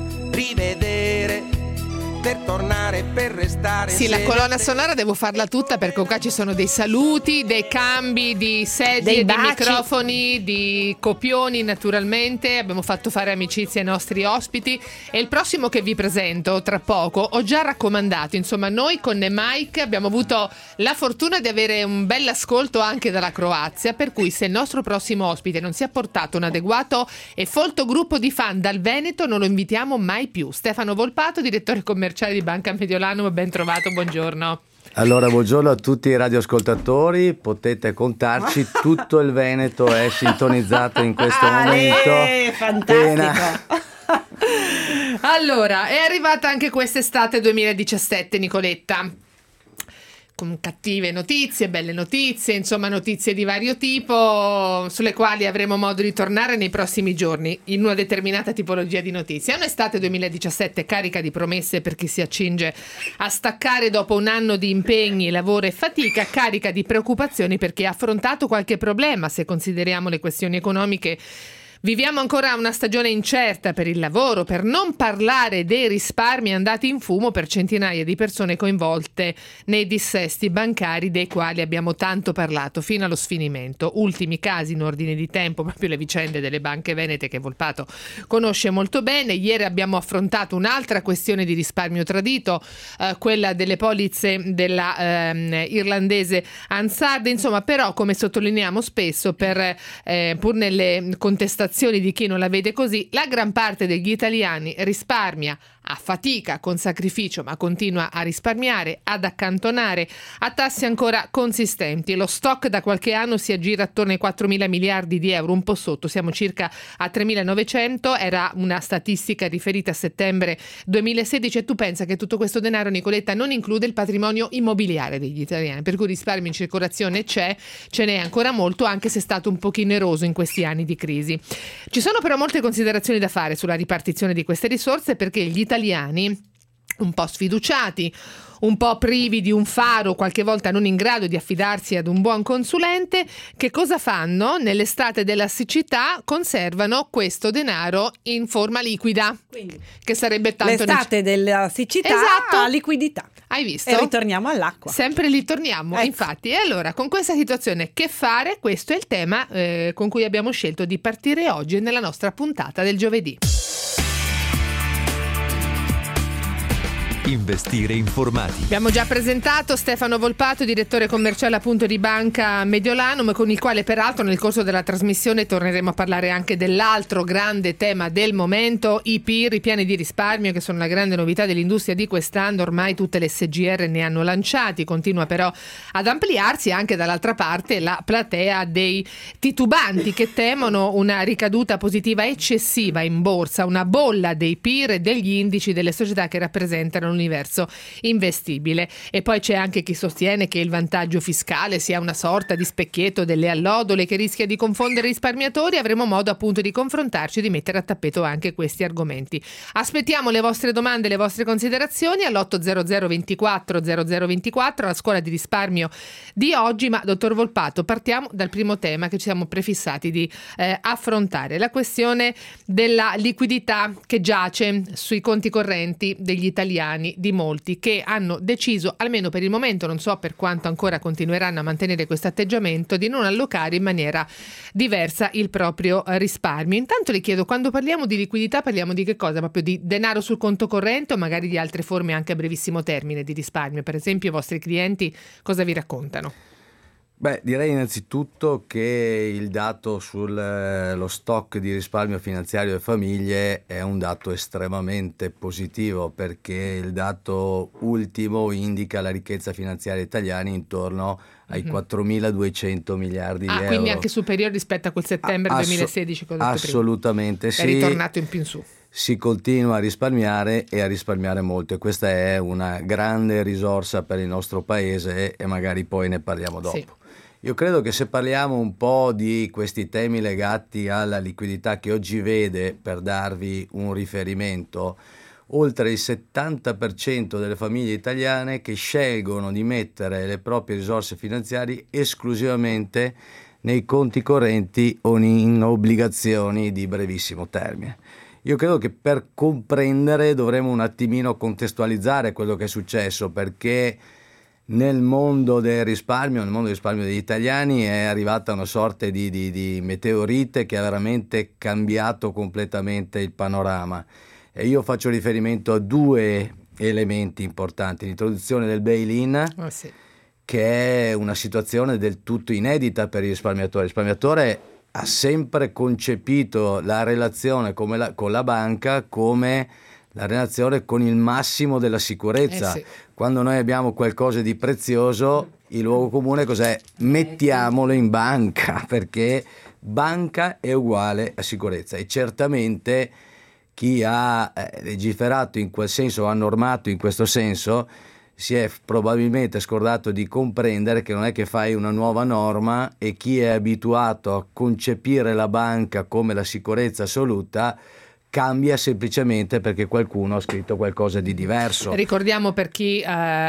rivedere, per tornare, per restare. Sì, la colonna sonora devo farla tutta, perché qua ci sono dei saluti, dei cambi di sedie, Dei di baci. microfoni, di copioni naturalmente. Abbiamo fatto fare amicizia ai nostri ospiti e il prossimo che vi presento tra poco ho già raccomandato. Insomma, noi con Mike abbiamo avuto la fortuna di avere un bel ascolto anche dalla Croazia, per cui se il nostro prossimo ospite non si è portato un adeguato e folto gruppo di fan dal Veneto, non lo invitiamo mai più. Stefano Volpato, direttore commerciale di Banca Mediolanum, ben trovato, buongiorno. Allora, buongiorno a tutti i radioascoltatori, potete contarci, tutto il Veneto è sintonizzato in questo ah, momento. Eh, fantastico. Allora, è arrivata anche quest'estate duemiladiciassette, Nicoletta, con cattive notizie, belle notizie, insomma notizie di vario tipo, sulle quali avremo modo di tornare nei prossimi giorni in una determinata tipologia di notizie. È un'estate duemiladiciassette carica di promesse per chi si accinge a staccare dopo un anno di impegni, lavoro e fatica, carica di preoccupazioni per chi ha affrontato qualche problema, se consideriamo le questioni economiche. Viviamo ancora una stagione incerta per il lavoro, per non parlare dei risparmi andati in fumo per centinaia di persone coinvolte nei dissesti bancari dei quali abbiamo tanto parlato fino allo sfinimento. Ultimi casi in ordine di tempo, proprio le vicende delle banche venete che Volpato conosce molto bene. Ieri abbiamo affrontato un'altra questione di risparmio tradito, eh, quella delle polizze della eh, irlandese Ansard. Insomma, però, come sottolineiamo spesso, per eh, pur nelle contestazioni di chi non la vede così, la gran parte degli italiani risparmia a fatica, con sacrificio, ma continua a risparmiare, ad accantonare a tassi ancora consistenti. Lo stock da qualche anno si aggira attorno ai quattromila miliardi di euro, un po' sotto, siamo circa a tremilanovecento, era una statistica riferita a settembre duemilasedici, e tu pensa che tutto questo denaro, Nicoletta, non include il patrimonio immobiliare degli italiani, per cui risparmio in circolazione c'è, ce n'è ancora molto, anche se è stato un pochino eroso in questi anni di crisi. Ci sono però molte considerazioni da fare sulla ripartizione di queste risorse, perché gli italiani un po' sfiduciati, un po' privi di un faro, qualche volta non in grado di affidarsi ad un buon consulente, che cosa fanno? Nell'estate della siccità conservano questo denaro in forma liquida. Quindi, che sarebbe tanto l'estate nec- della siccità, esatto. liquidità. Hai visto? E ritorniamo all'acqua. Sempre lì torniamo, ecco. Infatti. E allora, con questa situazione che fare? Questo è il tema eh, con cui abbiamo scelto di partire oggi nella nostra puntata del giovedì. Investire informati. Abbiamo già presentato Stefano Volpato, direttore commerciale appunto di Banca Mediolanum, con il quale peraltro nel corso della trasmissione torneremo a parlare anche dell'altro grande tema del momento, i P I R, i piani di risparmio, che sono la grande novità dell'industria di quest'anno. Ormai tutte le S G R ne hanno lanciati, continua però ad ampliarsi anche dall'altra parte la platea dei titubanti che temono una ricaduta positiva eccessiva in borsa, una bolla dei P I R e degli indici delle società che rappresentano l'universo investibile. E poi c'è anche chi sostiene che il vantaggio fiscale sia una sorta di specchietto delle allodole che rischia di confondere i risparmiatori. Avremo modo appunto di confrontarci e di mettere a tappeto anche questi argomenti. Aspettiamo le vostre domande, le vostre considerazioni all'otto zero zero ventiquattro zero zero ventiquattro, alla scuola di risparmio di oggi. Ma dottor Volpato, partiamo dal primo tema che ci siamo prefissati di eh, affrontare, la questione della liquidità che giace sui conti correnti degli italiani, di molti che hanno deciso, almeno per il momento, non so per quanto ancora continueranno a mantenere questo atteggiamento, di non allocare in maniera diversa il proprio risparmio. Intanto le chiedo, quando parliamo di liquidità parliamo di che cosa? Proprio di denaro sul conto corrente o magari di altre forme anche a brevissimo termine di risparmio? Per esempio i vostri clienti cosa vi raccontano? Beh, direi innanzitutto che il dato sullo stock di risparmio finanziario delle famiglie è un dato estremamente positivo, perché il dato ultimo indica la ricchezza finanziaria italiana intorno ai mm-hmm. quattromiladuecento miliardi ah, di euro. Ah, quindi anche superiore rispetto a quel settembre Asso- duemilasedici che ho detto assolutamente prima. Sì. È ritornato in più in su. Si continua a risparmiare e a risparmiare molto, e questa è una grande risorsa per il nostro paese, e magari poi ne parliamo dopo. Sì. Io credo che se parliamo un po' di questi temi legati alla liquidità che oggi vede, per darvi un riferimento, oltre il settanta per cento delle famiglie italiane che scelgono di mettere le proprie risorse finanziarie esclusivamente nei conti correnti o in obbligazioni di brevissimo termine. Io credo che per comprendere dovremo un attimino contestualizzare quello che è successo, perché nel mondo del risparmio, nel mondo del risparmio degli italiani è arrivata una sorta di, di, di meteorite che ha veramente cambiato completamente il panorama. E io faccio riferimento a due elementi importanti: l'introduzione del bail-in, oh, sì. che è una situazione del tutto inedita per il risparmiatore. Il risparmiatore ha sempre concepito la relazione come la, con la banca come la relazione con il massimo della sicurezza. Eh sì. Quando noi abbiamo qualcosa di prezioso, il luogo comune cos'è? Mettiamolo in banca, perché banca è uguale a sicurezza. E certamente chi ha eh, legiferato in quel senso, ha normato in questo senso, si è probabilmente scordato di comprendere che non è che fai una nuova norma e chi è abituato a concepire la banca come la sicurezza assoluta cambia semplicemente perché qualcuno ha scritto qualcosa di diverso. Ricordiamo, per chi eh,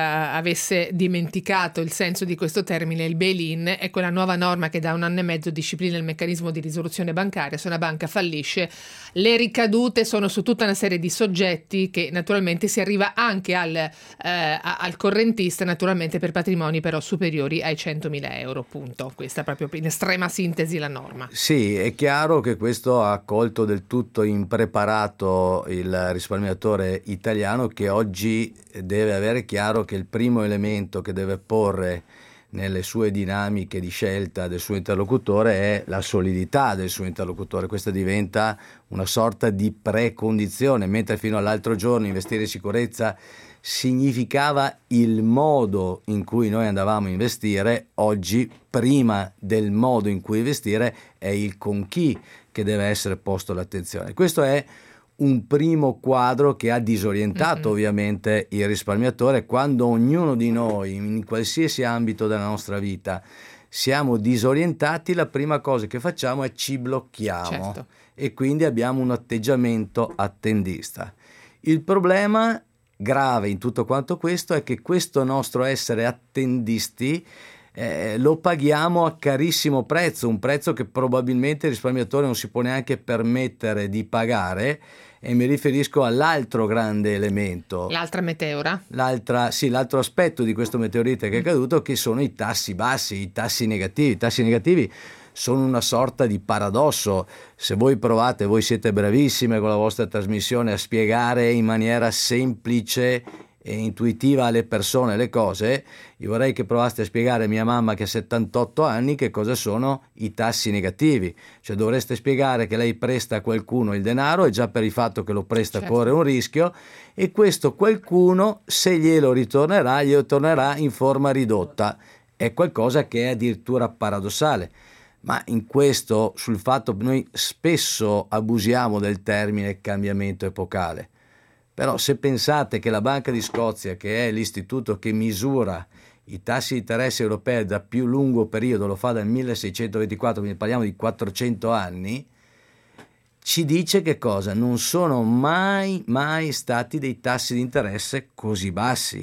avesse dimenticato il senso di questo termine, il bail-in è quella nuova norma che da un anno e mezzo disciplina il meccanismo di risoluzione bancaria. Se una banca fallisce, le ricadute sono su tutta una serie di soggetti, che naturalmente si arriva anche al, eh, al correntista, naturalmente per patrimoni però superiori ai centomila euro, punto. Questa è proprio in estrema sintesi la norma. Sì, è chiaro che questo ha colto del tutto impreparato il risparmiatore italiano, che oggi deve avere chiaro che il primo elemento che deve porre nelle sue dinamiche di scelta del suo interlocutore è la solidità del suo interlocutore. Questa diventa una sorta di precondizione, mentre fino all'altro giorno investire in sicurezza significava il modo in cui noi andavamo a investire. Oggi, prima del modo in cui investire, è il con chi che deve essere posto l'attenzione. Questo è un primo quadro che ha disorientato mm-hmm. ovviamente il risparmiatore. Quando ognuno di noi, in qualsiasi ambito della nostra vita, siamo disorientati, la prima cosa che facciamo è ci blocchiamo, certo. e quindi abbiamo un atteggiamento attendista. Il problema grave in tutto quanto questo è che questo nostro essere attendisti Eh, lo paghiamo a carissimo prezzo, un prezzo che probabilmente il risparmiatore non si può neanche permettere di pagare, e mi riferisco all'altro grande elemento. L'altra meteora? L'altra, sì, l'altro aspetto di questo meteorite che è caduto, che sono i tassi bassi, i tassi negativi. I tassi negativi sono una sorta di paradosso. Se voi provate, voi siete bravissime con la vostra trasmissione a spiegare in maniera semplice e intuitiva alle persone le cose, io vorrei che provaste a spiegare a mia mamma che ha settantotto anni che cosa sono i tassi negativi. Cioè dovreste spiegare che lei presta a qualcuno il denaro e già per il fatto che lo presta certo. corre un rischio, e questo qualcuno, se glielo ritornerà, glielo tornerà in forma ridotta. È qualcosa che è addirittura paradossale. Ma in questo, sul fatto che noi spesso abusiamo del termine cambiamento epocale. Però se pensate che la Banca di Scozia, che è l'istituto che misura i tassi di interesse europei da più lungo periodo, lo fa dal milleseicentoventiquattro, quindi parliamo di quattrocento anni, ci dice che cosa? Non sono mai, mai stati dei tassi di interesse così bassi.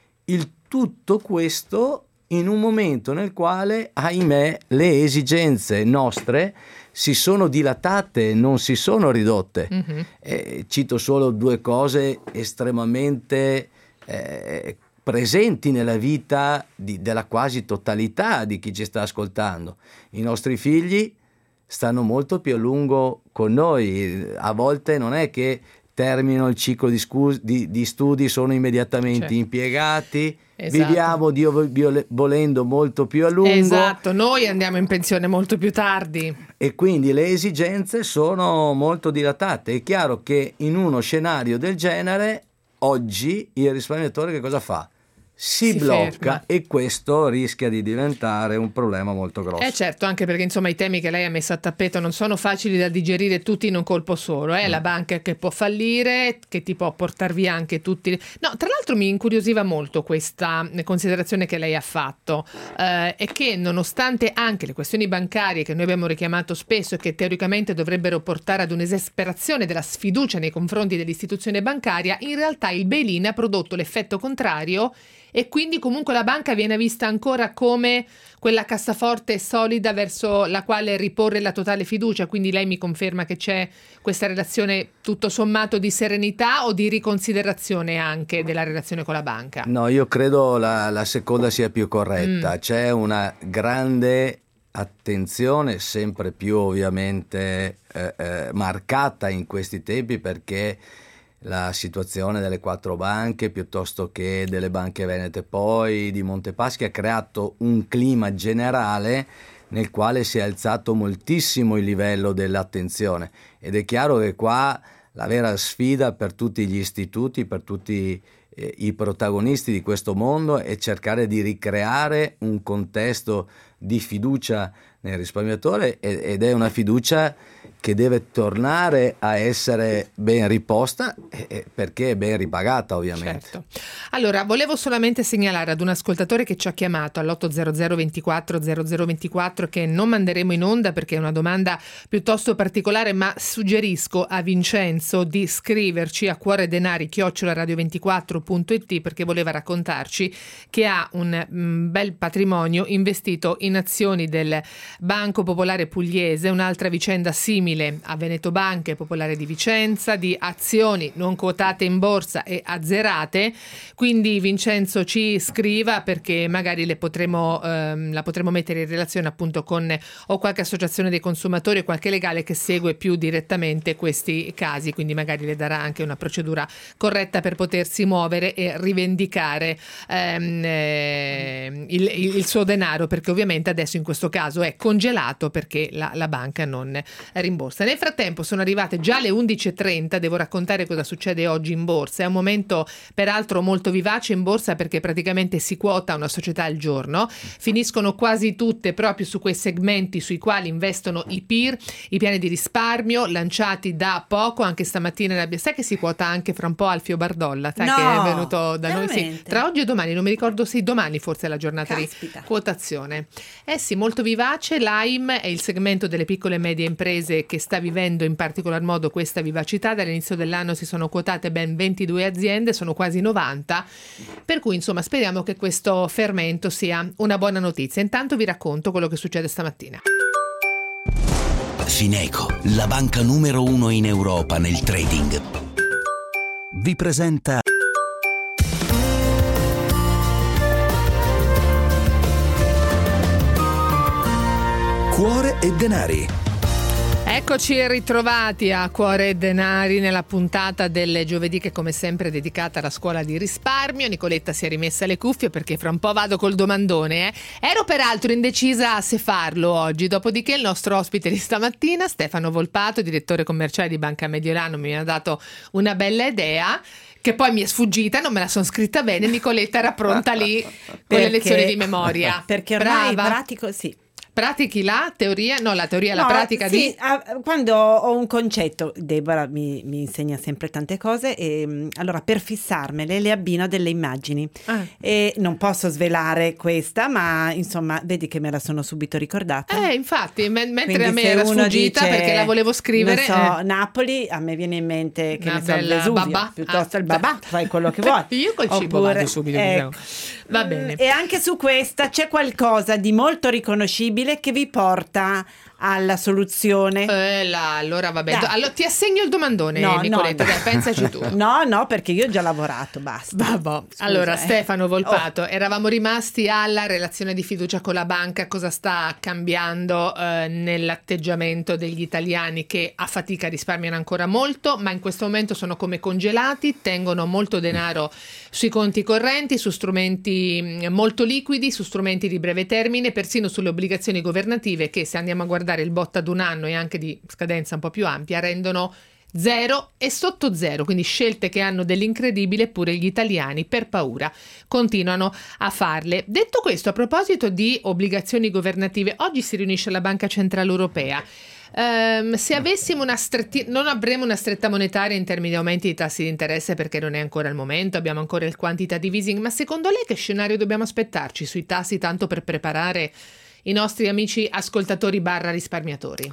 Il tutto questo in un momento nel quale, ahimè, le esigenze nostre si sono dilatate, non si sono ridotte. Mm-hmm. Eh, cito solo due cose estremamente eh, presenti nella vita di, della quasi totalità di chi ci sta ascoltando. I nostri figli stanno molto più a lungo con noi, a volte non è che terminano il ciclo di, scus- di, di studi, sono immediatamente certo. impiegati. Esatto. Viviamo, Dio volendo, molto più a lungo. Esatto, noi andiamo in pensione molto più tardi. E quindi le esigenze sono molto dilatate. È chiaro che in uno scenario del genere, oggi il risparmiatore che cosa fa? Si, si blocca ferma. E questo rischia di diventare un problema molto grosso. Eh certo, anche perché insomma i temi che lei ha messo a tappeto non sono facili da digerire tutti in un colpo solo. È eh? mm. la banca che può fallire, che ti può portar via anche tutti. No, tra l'altro mi incuriosiva molto questa considerazione che lei ha fatto, eh, e che nonostante anche le questioni bancarie che noi abbiamo richiamato spesso e che teoricamente dovrebbero portare ad un'esasperazione della sfiducia nei confronti dell'istituzione bancaria, in realtà il bail-in ha prodotto l'effetto contrario. E quindi comunque la banca viene vista ancora come quella cassaforte solida verso la quale riporre la totale fiducia. Quindi lei mi conferma che c'è questa relazione tutto sommato di serenità o di riconsiderazione anche della relazione con la banca? No, io credo la, la seconda sia più corretta. Mm. C'è una grande attenzione, sempre più ovviamente eh, eh, marcata in questi tempi, perché la situazione delle quattro banche piuttosto che delle banche venete poi di Montepaschi ha creato un clima generale nel quale si è alzato moltissimo il livello dell'attenzione, ed è chiaro che qua la vera sfida per tutti gli istituti, per tutti eh, i protagonisti di questo mondo è cercare di ricreare un contesto di fiducia nel risparmiatore, ed è una fiducia che deve tornare a essere ben riposta, perché è ben ripagata ovviamente. Certo. Allora, volevo solamente segnalare ad un ascoltatore che ci ha chiamato all'otto zero zero ventiquattro zero zero ventiquattro che non manderemo in onda perché è una domanda piuttosto particolare, ma suggerisco a Vincenzo di scriverci a cuoredenari chiocciola radio ventiquattro punto it perché voleva raccontarci che ha un m, bel patrimonio investito in azioni del Banco Popolare Pugliese, un'altra vicenda simile a Veneto Banca e Popolare di Vicenza, di azioni non quotate in borsa e azzerate. Quindi Vincenzo ci scriva perché magari le potremo, ehm, la potremo mettere in relazione appunto con o qualche associazione dei consumatori o qualche legale che segue più direttamente questi casi, quindi magari le darà anche una procedura corretta per potersi muovere e rivendicare ehm, eh, il, il suo denaro, perché ovviamente adesso in questo caso è congelato perché la, la banca non rimborsa. Nel frattempo sono arrivate già le undici e trenta, devo raccontare cosa succede oggi in borsa. È un momento peraltro molto vivace in borsa perché praticamente si quota una società al giorno, finiscono quasi tutte proprio su quei segmenti sui quali investono i P I R, i piani di risparmio lanciati da poco. Anche stamattina sai che si quota anche fra un po' Alfio Bardolla, sai, no, che è venuto da veramente? noi sì, tra oggi e domani, non mi ricordo se domani forse è la giornata Caspita. di quotazione. Eh sì, molto vivace. L'A I M è il segmento delle piccole e medie imprese che sta vivendo in particolar modo questa vivacità. Dall'inizio dell'anno si sono quotate ben ventidue aziende, sono quasi novanta, per cui insomma speriamo che questo fermento sia una buona notizia. Intanto vi racconto quello che succede stamattina. Fineco, la banca numero uno in Europa nel trading, vi presenta Cuore e denari. Eccoci ritrovati a Cuore e Denari nella puntata del giovedì che come sempre è dedicata alla scuola di risparmio. Nicoletta si è rimessa le cuffie perché fra un po' vado col domandone. Eh. Ero peraltro indecisa se farlo oggi, dopodiché il nostro ospite di stamattina, Stefano Volpato, direttore commerciale di Banca Mediolanum, mi ha dato una bella idea che poi mi è sfuggita, non me la sono scritta bene. Nicoletta era pronta lì con perché, le lezioni di memoria. Perché ormai Brava. pratico, sì. Pratichi la teoria? No, la teoria, No, la pratica sì, di... ah, quando ho un concetto, Deborah mi, mi insegna sempre tante cose, e allora per fissarmele le abbino a delle immagini. Ah. E non posso svelare questa, ma insomma, vedi che me la sono subito ricordata. Eh, infatti, me- mentre Quindi a me se era uno sfuggita dice, perché la volevo scrivere. non so, eh. Napoli, a me viene in mente che Una ne so, il bella Vesuvio, babà. piuttosto Ah, il babà, fai quello che vuoi. Io col cibo Oppure, vado subito. ecco. Va bene. E anche su questa c'è qualcosa di molto riconoscibile che vi porta alla soluzione. Eh, là, allora va bene. Dai. Allora, ti assegno il domandone, No, Nicoletta, no, dai, pensaci tu. No, no, perché io ho già lavorato, basta. Vabbè. Scusa, Allora, eh. Stefano Volpato, Oh. eravamo rimasti alla relazione di fiducia con la banca, cosa sta cambiando eh, nell'atteggiamento degli italiani che a fatica risparmiano ancora molto, ma in questo momento sono come congelati, tengono molto denaro sui conti correnti, su strumenti mh, molto liquidi, su strumenti di breve termine, persino sulle obbligazioni governative che, se andiamo a guardare il botto ad un anno e anche di scadenza un po' più ampia, rendono zero e sotto zero, quindi scelte che hanno dell'incredibile, eppure gli italiani per paura continuano a farle. Detto questo, a proposito di obbligazioni governative, oggi si riunisce la Banca Centrale Europea. Um, se avessimo una stretti- non avremo una stretta monetaria in termini di aumenti di tassi di interesse, perché non è ancora il momento, abbiamo ancora il quantitative easing, ma secondo lei che scenario dobbiamo aspettarci sui tassi, tanto per preparare i nostri amici ascoltatori barra risparmiatori?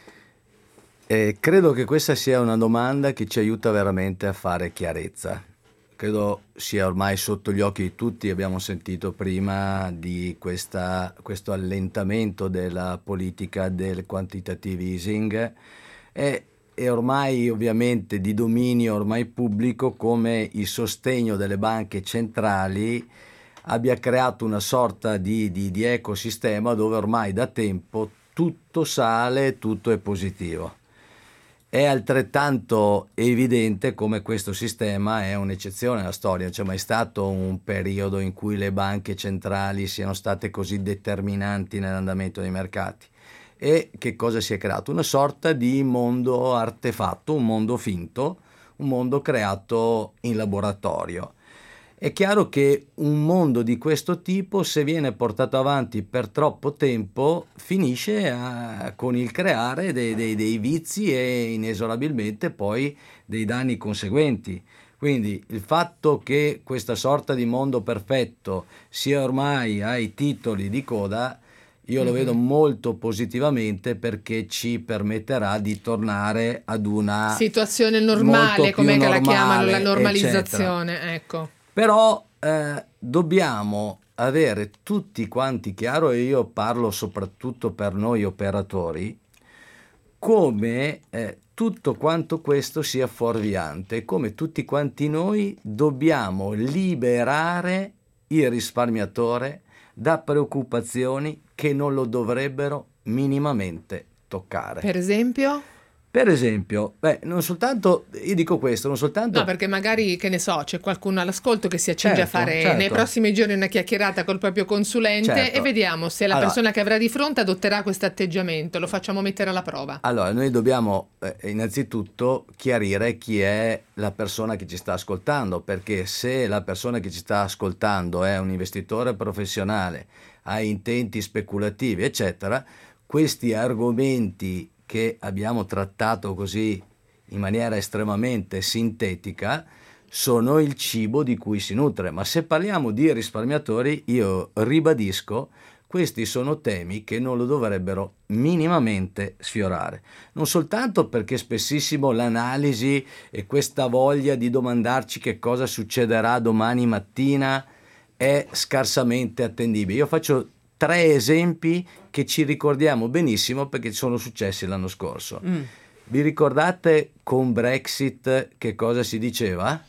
Eh, credo che questa sia una domanda che ci aiuta veramente a fare chiarezza. Credo sia ormai sotto gli occhi di tutti, abbiamo sentito prima di questa, questo allentamento della politica del quantitative easing e, e ormai ovviamente di dominio ormai pubblico come il sostegno delle banche centrali abbia creato una sorta di, di, di ecosistema dove ormai da tempo tutto sale, tutto è positivo. È altrettanto evidente come questo sistema è un'eccezione nella storia, non c'è mai stato un periodo in cui le banche centrali siano state così determinanti nell'andamento dei mercati. E che cosa si è creato? Una sorta di mondo artefatto, un mondo finto, un mondo creato in laboratorio. È chiaro che un mondo di questo tipo, se viene portato avanti per troppo tempo, finisce a, con il creare dei, dei, dei vizi e inesorabilmente poi dei danni conseguenti. Quindi il fatto che questa sorta di mondo perfetto sia ormai ai titoli di coda, io mm-hmm. lo vedo molto positivamente, perché ci permetterà di tornare ad una situazione normale, come la chiamano, la normalizzazione, eccetera. Ecco. Però eh, dobbiamo avere tutti quanti chiaro, e io parlo soprattutto per noi operatori, come eh, tutto quanto questo sia fuorviante, come tutti quanti noi dobbiamo liberare il risparmiatore da preoccupazioni che non lo dovrebbero minimamente toccare. Per esempio? Per esempio, beh, non soltanto, io dico questo, non soltanto... No, perché magari, che ne so, c'è qualcuno all'ascolto che si accinge certo, a fare certo. nei prossimi giorni una chiacchierata col proprio consulente, certo. e vediamo se la allora, persona che avrà di fronte adotterà questo atteggiamento, lo facciamo mettere alla prova. Allora, noi dobbiamo eh, innanzitutto chiarire chi è la persona che ci sta ascoltando, perché se la persona che ci sta ascoltando è un investitore professionale, ha intenti speculativi, eccetera, questi argomenti che abbiamo trattato così in maniera estremamente sintetica sono il cibo di cui si nutre. Ma se parliamo di risparmiatori, io ribadisco, questi sono temi che non lo dovrebbero minimamente sfiorare, non soltanto perché spessissimo l'analisi e questa voglia di domandarci che cosa succederà domani mattina è scarsamente attendibile. Io faccio tre esempi che ci ricordiamo benissimo perché sono successi l'anno scorso. Mm. Vi ricordate con Brexit che cosa si diceva?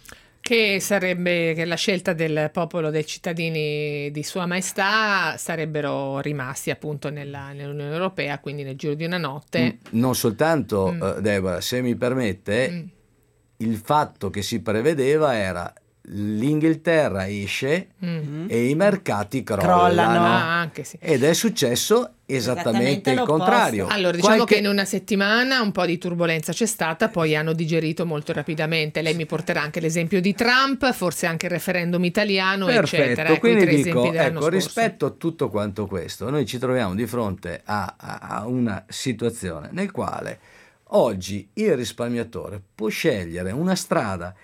Che sarebbe che la scelta del popolo, dei cittadini di Sua Maestà sarebbero rimasti appunto nella, nell'Unione Europea, quindi nel giro di una notte. Mm, non soltanto, Mm. eh, Deborah, se mi permette, Mm. il fatto che si prevedeva era l'Inghilterra esce Mm. e i mercati crollano, Crollano. Ah, anche sì. ed è successo esattamente, Esattamente il l'opposto. contrario. Allora, diciamo Qualche- che in una settimana un po' di turbolenza c'è stata, poi hanno digerito molto rapidamente. Lei mi porterà anche l'esempio di Trump, forse anche il referendum italiano, Perfetto, eccetera. Ecco, i quindi tre dico, esempi dell'anno ecco, scorso. rispetto a tutto quanto questo, noi ci troviamo di fronte a, a- a una situazione nel quale oggi il risparmiatore può scegliere una strada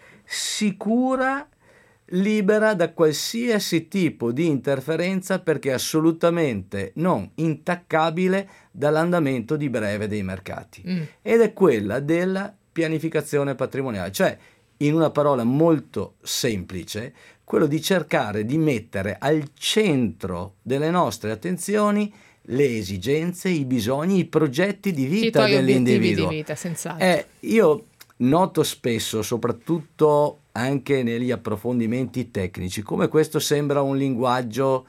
sicura, libera da qualsiasi tipo di interferenza, perché è assolutamente non intaccabile dall'andamento di breve dei mercati, Mm. ed è quella della pianificazione patrimoniale, cioè, in una parola molto semplice, quello di cercare di mettere al centro delle nostre attenzioni le esigenze, i bisogni, i progetti di I vita tuoi obiettivi dell'individuo. di vita, senz'altro. Eh, io noto spesso, soprattutto anche negli approfondimenti tecnici, come questo sembra un linguaggio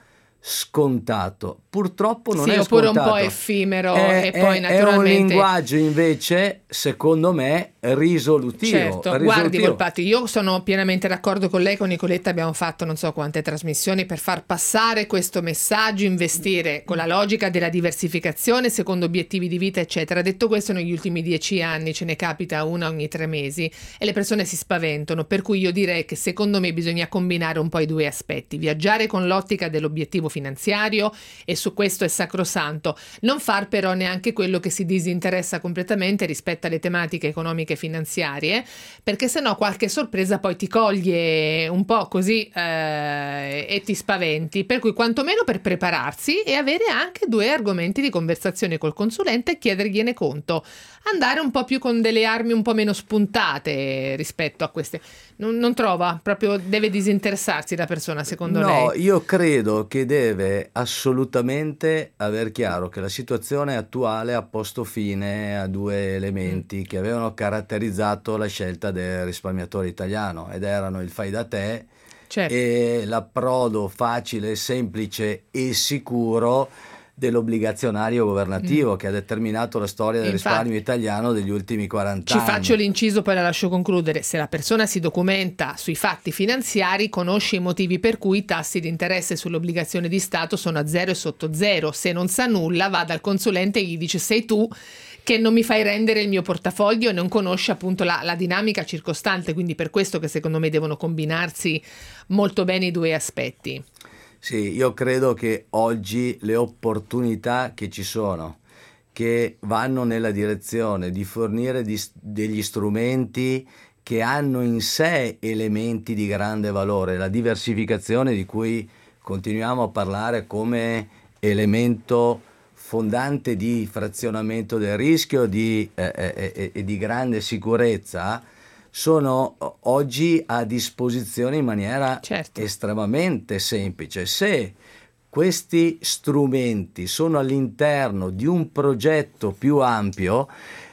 scontato. Purtroppo non Sì, è oppure un scontato. po' effimero È, e poi è- naturalmente... è un linguaggio invece, secondo me, risolutivo. Certo, guardi risolutivo. Volpati, io sono pienamente d'accordo con lei, con Nicoletta abbiamo fatto non so quante trasmissioni per far passare questo messaggio, investire con la logica della diversificazione secondo obiettivi di vita eccetera. Detto questo, negli ultimi dieci anni ce ne capita una ogni tre mesi e le persone si spaventano, per cui io direi che secondo me bisogna combinare un po' i due aspetti, viaggiare con l'ottica dell'obiettivo finanziario, e su questo è sacrosanto, non far però neanche quello che si disinteressa completamente rispetto alle tematiche economiche e finanziarie, perché sennò qualche sorpresa poi ti coglie un po' così eh, e ti spaventi, per cui quantomeno per prepararsi e avere anche due argomenti di conversazione col consulente e chiedergliene conto, andare un po' più con delle armi un po' meno spuntate rispetto a queste. Non, non trova? Proprio deve disinteressarsi la persona, secondo lei? No, io credo che deve assolutamente aver chiaro che la situazione attuale ha posto fine a due elementi che avevano caratterizzato la scelta del risparmiatore italiano, ed erano il fai da te, certo, e l'approdo facile, semplice e sicuro dell'obbligazionario governativo, mm. che ha determinato la storia del Infatti, risparmio italiano degli ultimi quaranta ci anni. Ci faccio l'inciso, poi la lascio concludere. Se la persona si documenta sui fatti finanziari, conosce i motivi per cui i tassi di interesse sull'obbligazione di Stato sono a zero e sotto zero. Se non sa nulla, va dal consulente e gli dice: sei tu che non mi fai rendere il mio portafoglio, e non conosce appunto la, la dinamica circostante. Quindi per questo che secondo me devono combinarsi molto bene i due aspetti. Sì, io credo che oggi le opportunità che ci sono, che vanno nella direzione di fornire di, degli strumenti che hanno in sé elementi di grande valore, la diversificazione di cui continuiamo a parlare come elemento fondante di frazionamento del rischio di, eh, eh, eh, di grande sicurezza, sono oggi a disposizione in maniera certo. estremamente semplice. Se questi strumenti sono all'interno di un progetto più ampio,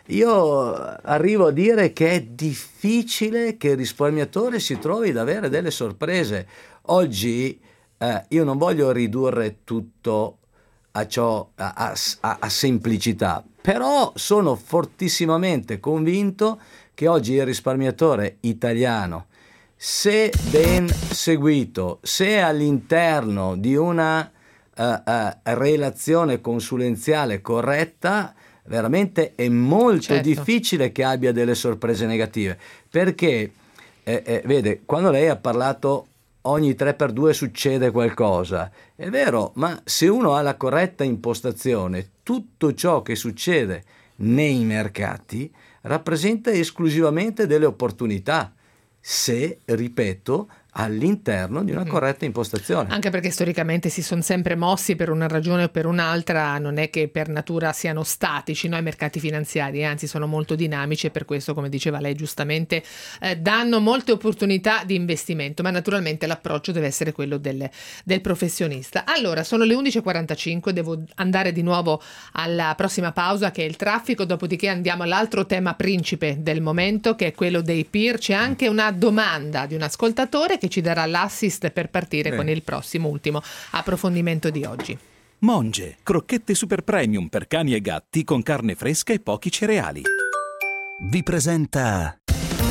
io arrivo a dire che è difficile che il risparmiatore si trovi ad avere delle sorprese. Oggi eh, io non voglio ridurre tutto a ciò, a, a, a semplicità, però sono fortissimamente convinto che oggi il risparmiatore italiano, se ben seguito, se all'interno di una uh, uh, relazione consulenziale corretta, veramente è molto certo. difficile che abbia delle sorprese negative, perché eh, eh, vede, quando lei ha parlato ogni tre per due succede qualcosa, è vero, ma se uno ha la corretta impostazione, tutto ciò che succede nei mercati rappresenta esclusivamente delle opportunità, se, ripeto, all'interno di una corretta impostazione. Anche perché storicamente si sono sempre mossi per una ragione o per un'altra, non è che per natura siano statici, no? I mercati finanziari, anzi sono molto dinamici e per questo, come diceva lei giustamente, eh, danno molte opportunità di investimento, ma naturalmente l'approccio deve essere quello del, del professionista. Allora, sono le undici e quarantacinque, devo andare di nuovo alla prossima pausa che è il traffico, dopodiché andiamo all'altro tema principe del momento che è quello dei peer. C'è anche una domanda di un ascoltatore che ci darà l'assist per partire Bene. con il prossimo ultimo approfondimento di oggi. Monge, crocchette super premium per cani e gatti con carne fresca e pochi cereali. Vi presenta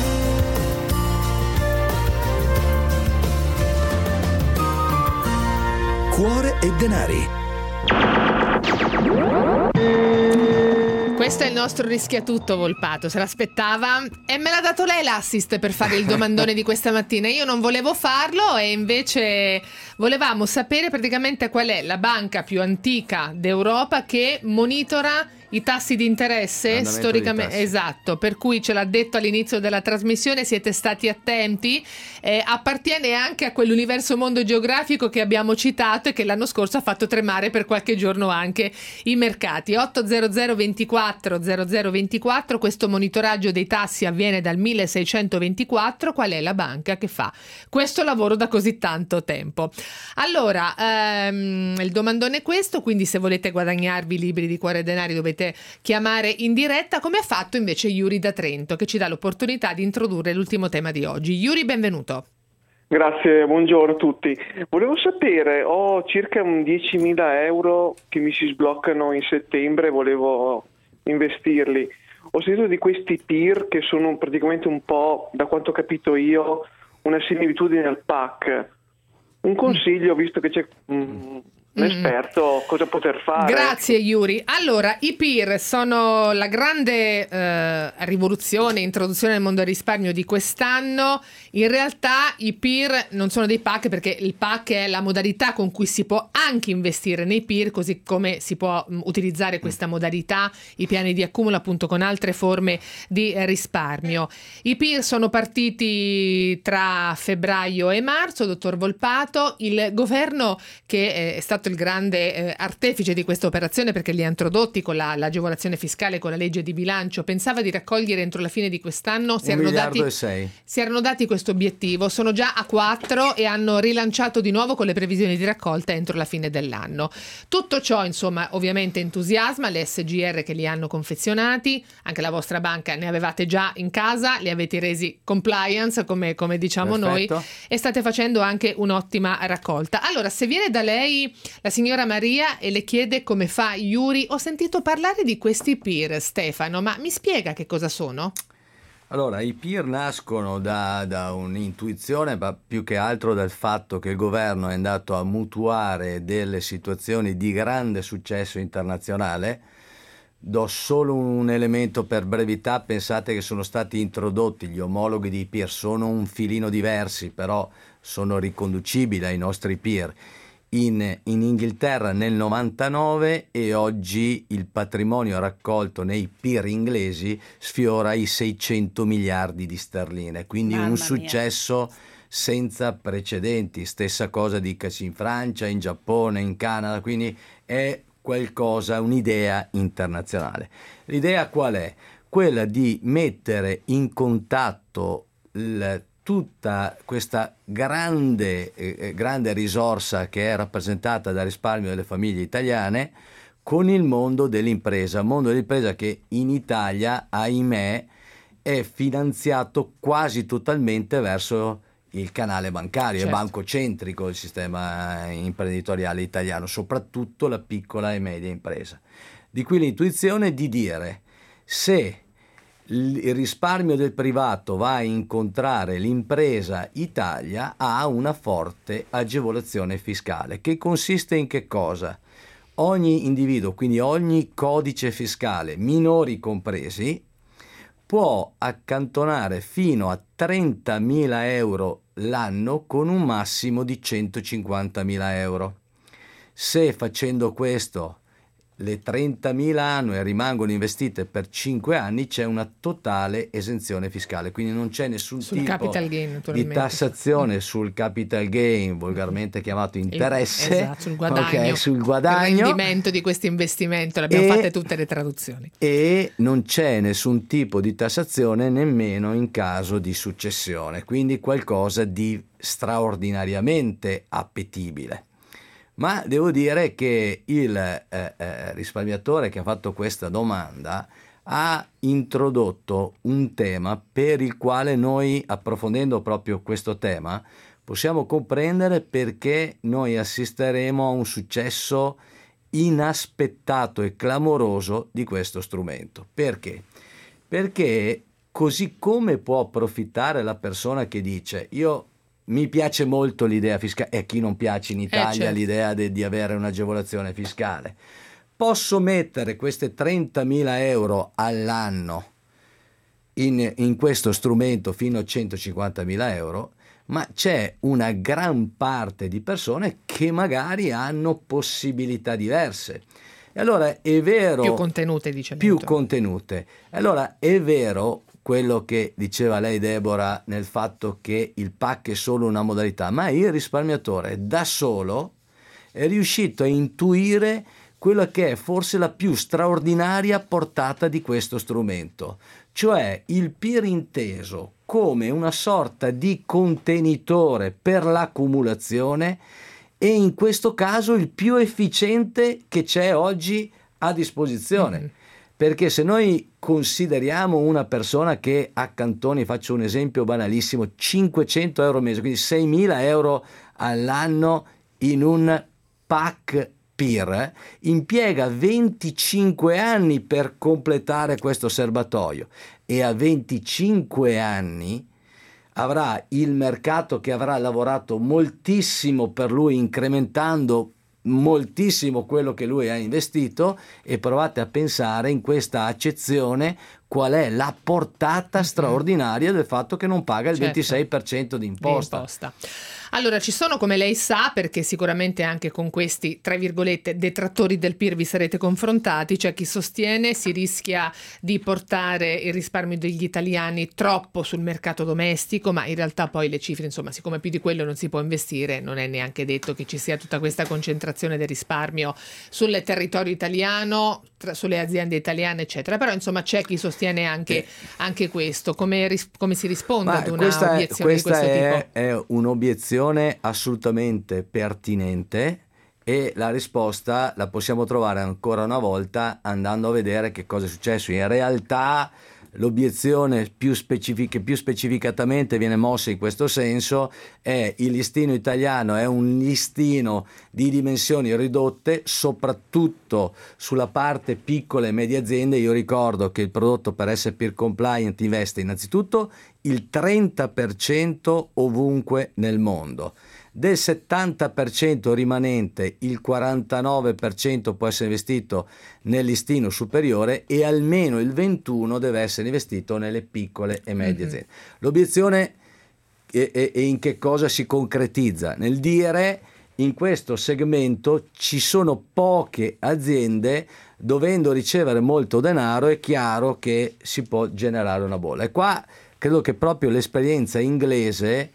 Cuore e denari. Questo è il nostro rischiatutto Volpato, se l'aspettava e me l'ha dato lei l'assist per fare il domandone di questa mattina. Io non volevo farlo e invece volevamo sapere praticamente qual è la banca più antica d'Europa che monitora i tassi di interesse storicamente, esatto, per cui ce l'ha detto all'inizio della trasmissione, siete stati attenti, eh, appartiene anche a quell'universo mondo geografico che abbiamo citato e che l'anno scorso ha fatto tremare per qualche giorno anche i mercati. otto zero zero ventiquattro zero zero ventiquattro, questo monitoraggio dei tassi avviene dal milleseicentoventiquattro. Qual è la banca che fa questo lavoro da così tanto tempo? Allora, ehm, il domandone è questo, quindi se volete guadagnarvi i libri di Cuore e Denari dovete chiamare in diretta, come ha fatto invece Yuri da Trento, che ci dà l'opportunità di introdurre l'ultimo tema di oggi. Yuri, benvenuto. Grazie, buongiorno a tutti. Volevo sapere, ho circa un diecimila euro che mi si sbloccano in settembre, volevo investirli. Ho sentito di questi peer che sono praticamente un po', da quanto ho capito io, una similitudine al P A C. Un consiglio, visto che c'è mm, un esperto, cosa poter fare? Grazie Yuri. Allora, i peer sono la grande eh, rivoluzione, introduzione nel mondo del risparmio di quest'anno. In realtà i peer non sono dei P A C, perché il P A C è la modalità con cui si può anche investire nei peer, così come si può mh, utilizzare questa modalità, i piani di accumulo appunto con altre forme di eh, risparmio. I peer sono partiti tra febbraio e marzo, dottor Volpato. Il governo, che è stato il grande eh, artefice di questa operazione perché li ha introdotti con la, l'agevolazione fiscale, con la legge di bilancio, pensava di raccogliere entro la fine di quest'anno. Si un erano miliardo dati, e sei. si erano dati questo obiettivo, sono già a quattro e hanno rilanciato di nuovo con le previsioni di raccolta entro la fine dell'anno. Tutto ciò insomma ovviamente entusiasma le S G R che li hanno confezionati, anche la vostra banca ne avevate già in casa, li avete resi compliance come, come diciamo Perfetto. noi, e state facendo anche un'ottima raccolta. Allora, se viene da lei la signora Maria e le chiede come fa Yuri, ho sentito parlare di questi peer, Stefano, ma mi spiega che cosa sono? Allora, i peer nascono da, da un'intuizione, ma più che altro dal fatto che il governo è andato a mutuare delle situazioni di grande successo internazionale. Do solo un elemento per brevità: pensate che sono stati introdotti gli omologhi di peer, sono un filino diversi, però sono riconducibili ai nostri peer. In, in Inghilterra nel novantanove, e oggi il patrimonio raccolto nei peer inglesi sfiora i seicento miliardi di sterline, quindi Mamma un mia. successo senza precedenti. Stessa cosa dicasi in Francia, in Giappone, in Canada, quindi è qualcosa, un'idea internazionale. L'idea qual è? Quella di mettere in contatto il tutta questa grande, eh, grande risorsa che è rappresentata dal risparmio delle famiglie italiane con il mondo dell'impresa, mondo dell'impresa che in Italia, ahimè, è finanziato quasi totalmente verso il canale bancario, Certo. è bancocentrico il sistema imprenditoriale italiano, soprattutto la piccola e media impresa. Di qui l'intuizione di dire: se il risparmio del privato va a incontrare l'impresa, Italia ha una forte agevolazione fiscale, che consiste in che cosa? Ogni individuo, quindi ogni codice fiscale, minori compresi, può accantonare fino a trentamila euro l'anno con un massimo di centocinquantamila euro. Se facendo questo le trentamila annue rimangono investite per cinque anni, c'è una totale esenzione fiscale, quindi non c'è nessun sul tipo capital gain, di tassazione sul capital gain, volgarmente chiamato interesse, esatto, sul guadagno, okay, sul guadagno, il rendimento di questo investimento, le abbiamo e, fatte tutte le traduzioni. E non c'è nessun tipo di tassazione nemmeno in caso di successione, quindi qualcosa di straordinariamente appetibile. Ma devo dire che il eh, eh, risparmiatore che ha fatto questa domanda ha introdotto un tema per il quale noi, approfondendo proprio questo tema, possiamo comprendere perché noi assisteremo a un successo inaspettato e clamoroso di questo strumento. Perché? Perché così come può approfittare la persona che dice io mi piace molto l'idea fiscale, e a chi non piace in Italia eh, certo. l'idea de, di avere un'agevolazione fiscale, posso mettere queste trentamila euro all'anno in, in questo strumento fino a centocinquantamila euro, ma c'è una gran parte di persone che magari hanno possibilità diverse. E allora è vero... Più contenute, dice. Più molto. contenute. Allora è vero quello che diceva lei, Deborah, nel fatto che il P A C è solo una modalità, ma il risparmiatore da solo è riuscito a intuire quella che è forse la più straordinaria portata di questo strumento, cioè il P I R inteso come una sorta di contenitore per l'accumulazione, e in questo caso il più efficiente che c'è oggi a disposizione. Mm-hmm. Perché se noi consideriamo una persona che accantoni, faccio un esempio banalissimo, cinquecento euro al mese, quindi seimila euro all'anno in un P A C P I R, impiega venticinque anni per completare questo serbatoio, e a venticinque anni avrà il mercato che avrà lavorato moltissimo per lui, incrementando moltissimo quello che lui ha investito, e provate a pensare in questa accezione qual è la portata straordinaria del fatto che non paga il certo. ventisei per cento di imposta. Di imposta. Allora, ci sono, come lei sa, perché sicuramente anche con questi, tra virgolette, detrattori del P I R vi sarete confrontati, c'è chi sostiene si rischia di portare il risparmio degli italiani troppo sul mercato domestico, ma in realtà poi le cifre, insomma, siccome più di quello non si può investire, non è neanche detto che ci sia tutta questa concentrazione del risparmio sul territorio italiano, tra, sulle aziende italiane, eccetera. Però, insomma, c'è chi sostiene anche, anche questo. Come, ris- come si risponde Ma ad una questa obiezione è, di questo è, tipo? È un'obiezione assolutamente pertinente, e la risposta la possiamo trovare ancora una volta andando a vedere che cosa è successo. In realtà l'obiezione più specifica, più specificatamente viene mossa in questo senso è: il listino italiano è un listino di dimensioni ridotte, soprattutto sulla parte piccole e medie aziende. Io ricordo che il prodotto, per essere P I R compliant, investe innanzitutto il trenta per cento ovunque nel mondo. Del settanta per cento rimanente, il quarantanove per cento può essere investito nel listino superiore, e almeno il ventuno per cento deve essere investito nelle piccole e medie mm-hmm. aziende. L'obiezione è, è, è in che cosa si concretizza? Nel dire: in questo segmento ci sono poche aziende, dovendo ricevere molto denaro è chiaro che si può generare una bolla. E qua credo che proprio l'esperienza inglese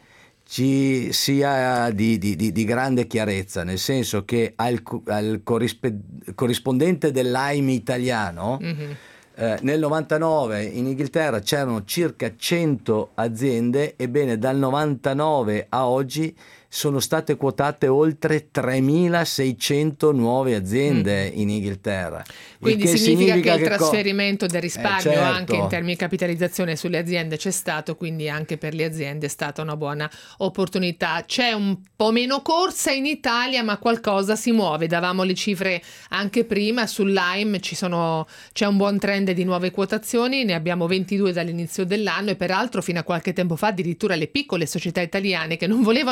ci sia di, di, di, di grande chiarezza, nel senso che al, al corrispe, corrispondente dell'A I M italiano mm-hmm. eh, nel novantanove in Inghilterra c'erano circa cento aziende, ebbene dal novantanove a oggi sono state quotate oltre tremilaseicento nuove aziende mm. in Inghilterra. Quindi il significa, significa che il che trasferimento co- del risparmio eh, certo. anche in termini di capitalizzazione sulle aziende c'è stato, quindi anche per le aziende è stata una buona opportunità. C'è un po' meno corsa in Italia, ma qualcosa si muove. Davamo le cifre anche prima, sull'A I M ci sono, c'è un buon trend di nuove quotazioni, ne abbiamo ventidue dall'inizio dell'anno, e peraltro fino a qualche tempo fa addirittura le piccole società italiane che non volevano quotarsi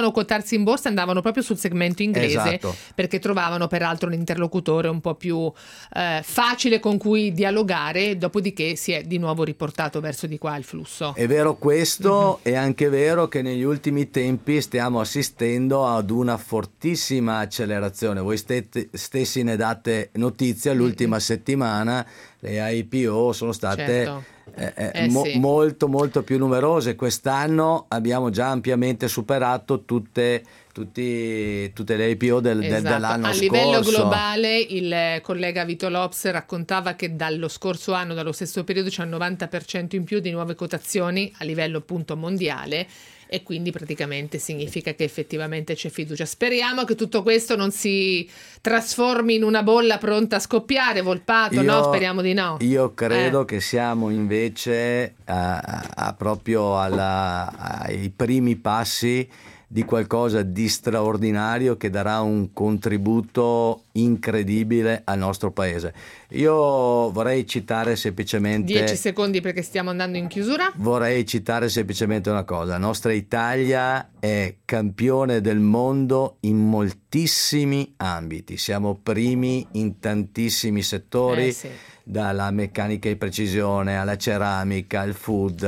buttarsi in borsa andavano proprio sul segmento inglese, esatto. perché trovavano peraltro un interlocutore un po' più eh, facile con cui dialogare, dopodiché si è di nuovo riportato verso di qua il flusso. È vero questo, mm-hmm. È anche vero che negli ultimi tempi stiamo assistendo ad una fortissima accelerazione. Voi stete, stessi ne date notizia, l'ultima mm-hmm. settimana le I P O sono state certo. eh, eh, Eh, mo- sì. molto molto più numerose. Quest'anno abbiamo già ampiamente superato tutte, tutti, tutte le I P O del, Esatto. del, dell'anno a scorso. livello globale il collega Vito Lops raccontava che dallo scorso anno, dallo stesso periodo, c'è un novanta per cento in più di nuove quotazioni a livello appunto mondiale, e quindi praticamente significa che effettivamente c'è fiducia. Speriamo che tutto questo non si trasformi in una bolla pronta a scoppiare, Volpato, Io, no? Speriamo di no. Io credo eh. che siamo invece a, a proprio alla, ai primi passi di qualcosa di straordinario che darà un contributo incredibile al nostro paese. Io vorrei citare semplicemente dieci secondi perché stiamo andando in chiusura. Vorrei citare semplicemente una cosa: la nostra Italia è campione del mondo in moltissimi ambiti, siamo primi in tantissimi settori. Eh, sì. Dalla meccanica di precisione alla ceramica, al food,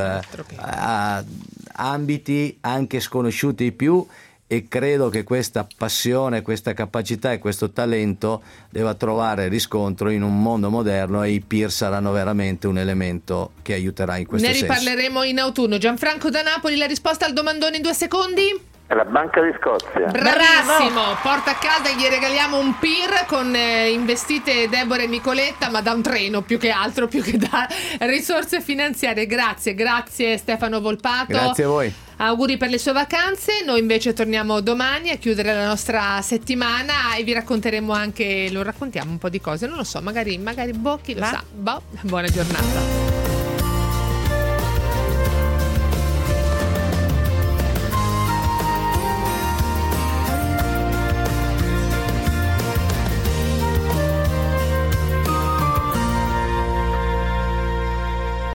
a ambiti anche sconosciuti di più, e credo che questa passione, questa capacità e questo talento debba trovare riscontro in un mondo moderno, e i peer saranno veramente un elemento che aiuterà in questo Ne senso. riparleremo in autunno. Gianfranco da Napoli, la risposta al domandone in due secondi? È la Banca di Scozia. Bravissimo, porta a casa, gli regaliamo un peer con eh, investite Deborah e Nicoletta, ma da un treno più che altro, più che da risorse finanziarie. Grazie, grazie Stefano Volpato. Grazie a voi. Auguri per le sue vacanze. Noi invece torniamo domani a chiudere la nostra settimana e vi racconteremo anche, lo raccontiamo un po' di cose, non lo so, magari, magari boh, chi lo Ma? sa. Boh, buona giornata.